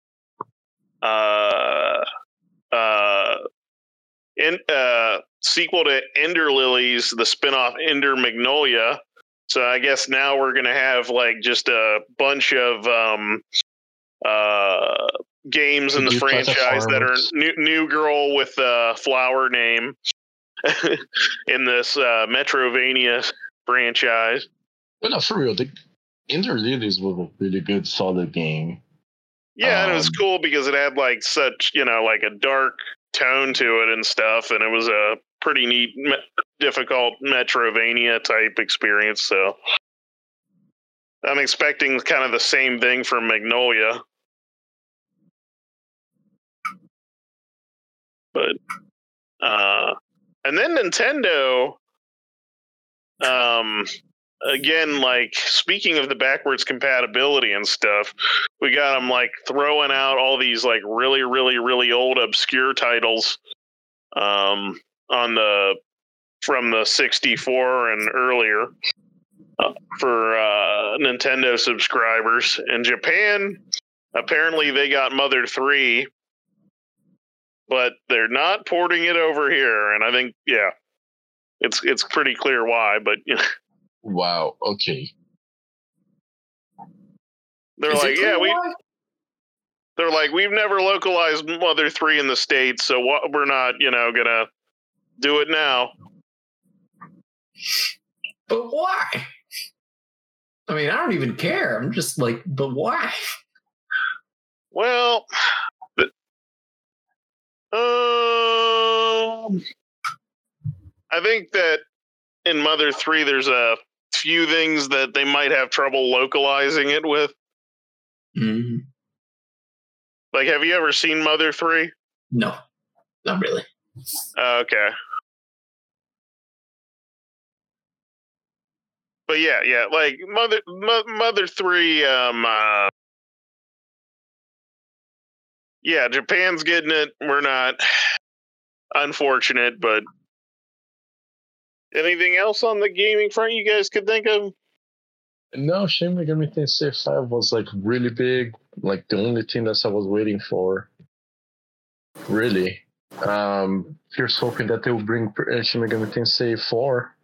uh, uh, in uh, sequel to Ender Lilies, the spinoff Ender Magnolia, So I guess now we're gonna have like just a bunch of um, uh, games in the New franchise that are platforms. new, new girl with a flower name in this uh, Metrovania franchise. But no, for real, the Interludes was a really good, solid game. Yeah, and it was Um, cool because it had like such, you know, like a dark tone to it and stuff, and it was a pretty neat, me- difficult Metrovania type experience. So I'm expecting kind of the same thing from Magnolia. But uh, and then Nintendo, um, again, like speaking of the backwards compatibility and stuff, we got them like throwing out all these like really, really, really old obscure titles, um, on the from the sixty-four and earlier uh, for uh, Nintendo subscribers. In Japan, apparently they got Mother three, but they're not porting it over here, and I think yeah, it's it's pretty clear why. But you know, wow. Okay. they're Is it like, clear yeah, we why? they're like, we've never localized Mother three in the States, so what, we're not, you know, gonna do it now. But why? I mean, I don't even care. I'm just like, but why? Well, but, um, I think that in Mother three, there's a few things that they might have trouble localizing it with. Mm, Like, have you ever seen Mother three? no, not really. Uh, okay. But yeah, yeah, like Mother Mo- Mother three, um, uh, yeah, Japan's getting it. We're not. Unfortunate, but anything else on the gaming front you guys could think of? No, Shin Megami Tensei five was like really big, like the only thing that I was waiting for. Really. Um, here's hoping that they will bring uh, Shin Megami Tensei four.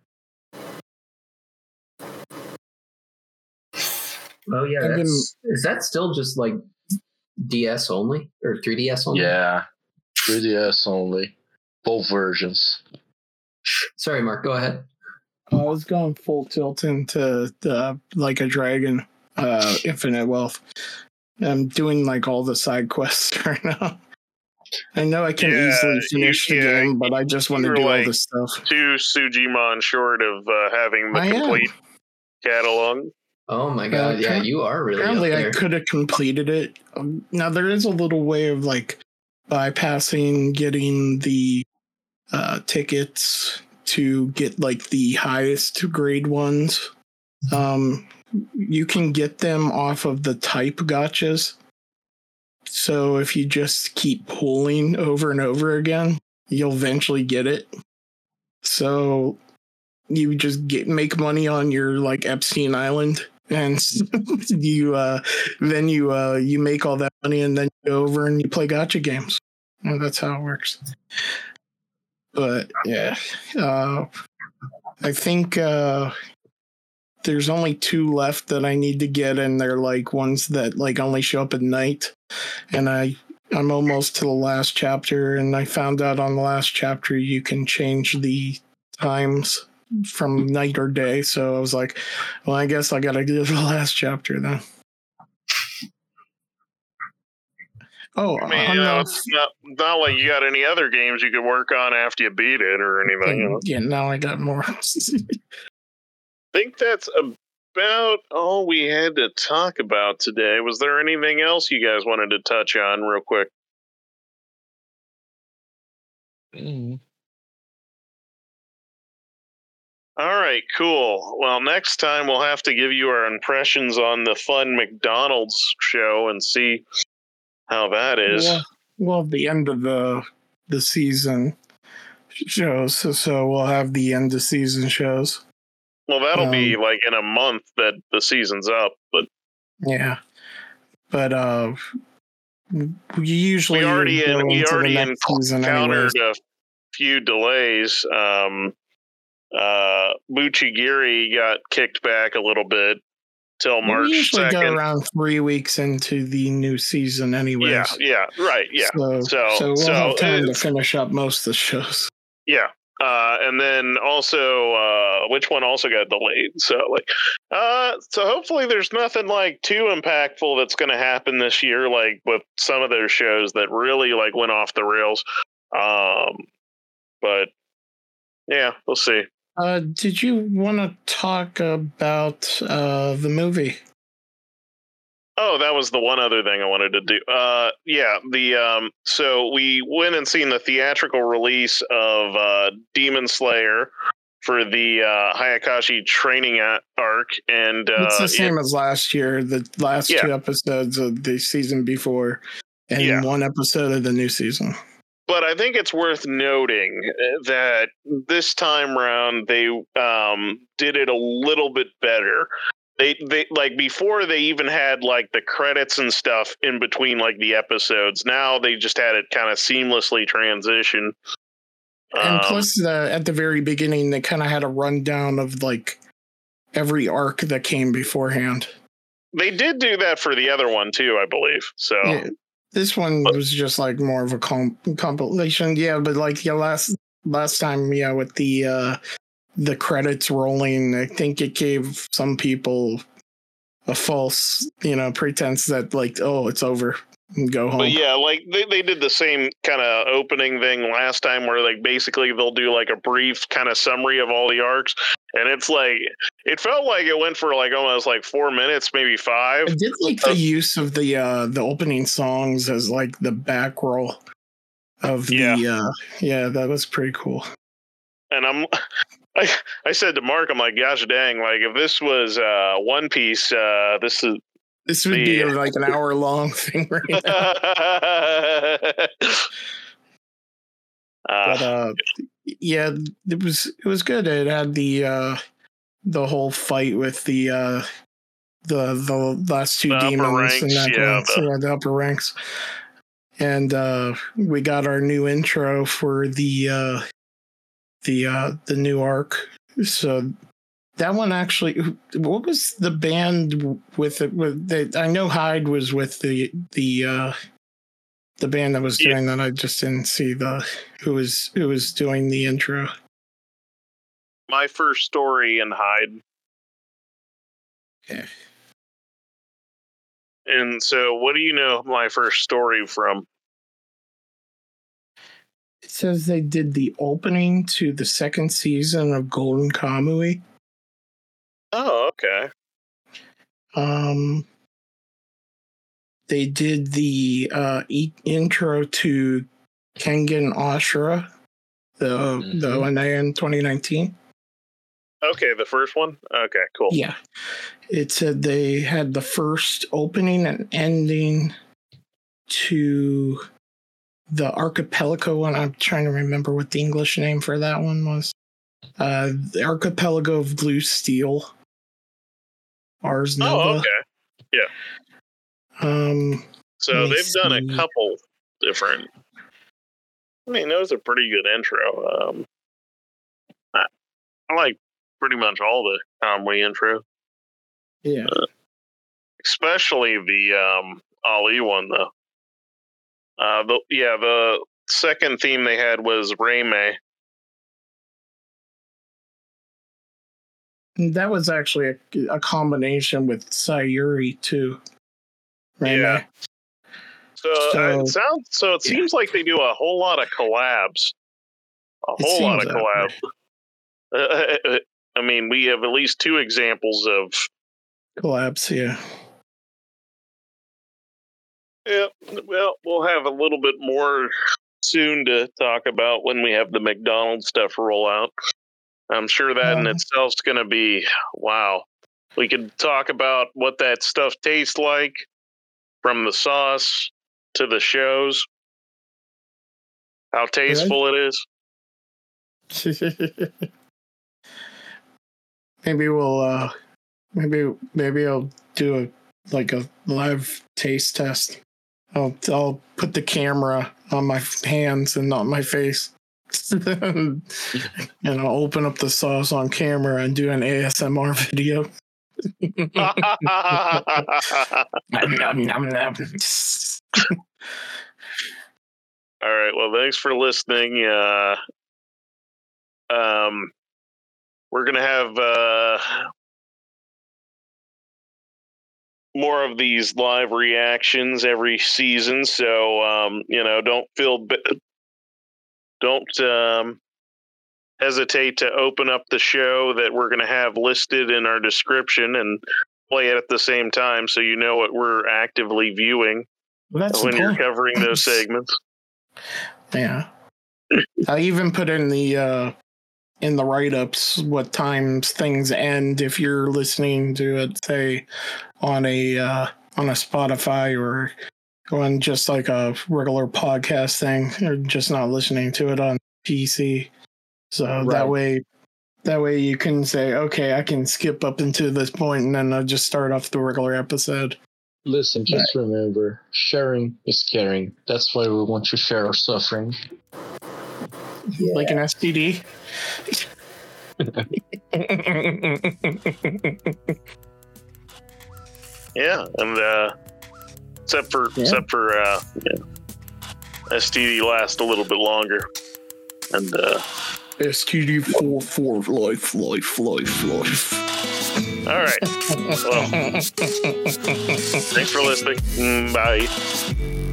Oh yeah, I've that's is that still just like D S only or three D S only? Yeah, three D S only, both versions. Sorry, Mark. Go ahead. I was going full tilt into the Like a Dragon, uh, Infinite Wealth. I'm doing like all the side quests right now. I know I can Yeah, easily finish you- the yeah, game, but I just want to you're do all like- this stuff. Two Sujimon short of uh, having the I am. complete catalog. Oh my god, Uh, yeah, current- you are really Apparently, up I there. could have completed it. Um, now there is a little way of like bypassing getting the uh, tickets to get like the highest grade ones. Um, you can get them off of the type gotchas. So if you just keep pulling over and over again, you'll eventually get it. So you just get make money on your like Epstein Island, and you uh, then you uh, you make all that money, and then you go over and you play gotcha games. And that's how it works. But yeah, uh, I think uh, there's only two left that I need to get, and they're like ones that like only show up at night. And I I'm almost to the last chapter, and I found out on the last chapter you can change the times from night or day. So I was like, well, I guess I gotta do the last chapter then. Oh, I mean, on you know, the- it's not, not like you got any other games you could work on after you beat it or anything. You know? yeah, now I got more. I think that's about all we had to talk about today. Was there anything else you guys wanted to touch on real quick? Mm. All right, cool. Well, next time we'll have to give you our impressions on the fun McDonald's show and see how that is. Well, well, the end of the the season shows, so, so we'll have the end of season shows. Well, that'll be um, like in a month that the season's up, but Yeah, but uh, we usually we already go in, we into the already next season encountered anyways. a few delays. Um, uh, Buchigiri got kicked back a little bit till March We usually second. go around three weeks into the new season, anyways. Yeah, yeah, right, yeah. So, So, so we'll so have time to it's- finish up most of the shows. Yeah. Uh, and then also, uh, which one also got delayed? So, like, uh, so hopefully there's nothing like too impactful that's going to happen this year, like with some of those shows that really like went off the rails. Um, but yeah, we'll see. Uh, did you want to talk about uh, the movie? Oh, that was the one other thing I wanted to do. Uh, yeah, the um, so we went and seen the theatrical release of uh, Demon Slayer for the uh, Hayakashi training arc, and uh, It's the same it, as last year. The last Yeah. two episodes of the season before, and Yeah. one episode of the new season. but I think it's worth noting that this time round they um, did it a little bit better. They they like before they even had like the credits and stuff in between like the episodes. Now they just had it kind of seamlessly transition. And Um, plus, the, at the very beginning, they kind of had a rundown of like every arc that came beforehand. they did do that for the other one too, I believe. So Yeah, this one was just like more of a comp- compilation. Yeah, but like yeah, last last time, yeah, with the uh, the credits rolling, I think it gave some people a false, you know, pretense that like, oh, it's over, and go home. But yeah, like they, they did the same kind of opening thing last time where like basically they'll do like a brief kind of summary of all the arcs. And it's like, it felt like it went for like almost like four minutes, maybe five. I did like the use of the uh, the opening songs as like the back roll of the Yeah. uh, yeah, that was pretty cool. And I'm, I, I said to Mark, I'm like, gosh dang, like if this was uh, One Piece, uh, this is. This would be like an hour long thing right now. But uh, uh, yeah, it was it was good. It had the uh, the whole fight with the uh, the the last two The upper demons ranks, and that yeah, one, so, yeah, the upper ranks, and uh, we got our new intro for the uh, the uh, the new arc. So that one actually, what was the band with it? With the, I know Hyde was with the the uh, the band that was doing that. I just didn't see the who was who was doing the intro. my first story in Hyde. Yeah. And so, what do you know my first story from? It says they did the opening to the second season of Golden Kamui. Oh, okay. Um, they did the uh, e- intro to Kengan Ashura, the Mhm. the O N A in twenty nineteen. Okay, the first one? Okay, cool. Yeah, it said they had the first opening and ending to the Archipelago one. I'm trying to remember what the English name for that one was. Uh, the Archipelago of Blue Steel. Ars Nova. Oh, okay. Um, So Let me they've done a see. couple different. I mean, that was a pretty good intro. Um, I, I like pretty much all the Conway intro, yeah. especially the um, Ali one, though. Uh, the, yeah, the second theme they had was Reimei. That was actually a, a combination with Sayuri too. Right? Yeah. So, uh, So- it sounds so. It yeah. seems like they do a whole lot of collabs. A It whole lot seems of that collabs. Uh, I mean, we have at least two examples of. Collapse, yeah. Yeah, well, we'll have a little bit more soon to talk about when we have the McDonald's stuff roll out. I'm sure that in Um, itself is going to be wow. We could talk about what that stuff tastes like, from the sauce to the shows, how tasteful it is. Maybe we'll uh maybe maybe I'll do a like a live taste test. I'll I'll put the camera on my hands and not my face and I'll open up the sauce on camera and do an A S M R video. Nom, nom, nom, nom. All right. Well, thanks for listening. Uh, um, we're gonna have uh, more of these live reactions every season, so um, you know, don't feel don't um, hesitate to open up the show that we're going to have listed in our description and play it at the same time, so you know what we're actively viewing Well, that's when the you're point. covering those segments. Yeah. I even put in the uh in the write-ups what times things end if you're listening to it, say on a uh on a Spotify or on just like a regular podcast thing, or just not listening to it on P C. So Right. that way that way you can say, okay, I can skip up into this point and then I'll just start off the regular episode. Listen, just remember, sharing is caring. That's why we want to share our suffering. Like an S T D. Yeah, and uh, except for Yeah. except for uh, yeah, S T D lasts a little bit longer, and uh, S T D for for life, life, life, life. all right. Well, thanks for listening. Mm, Bye.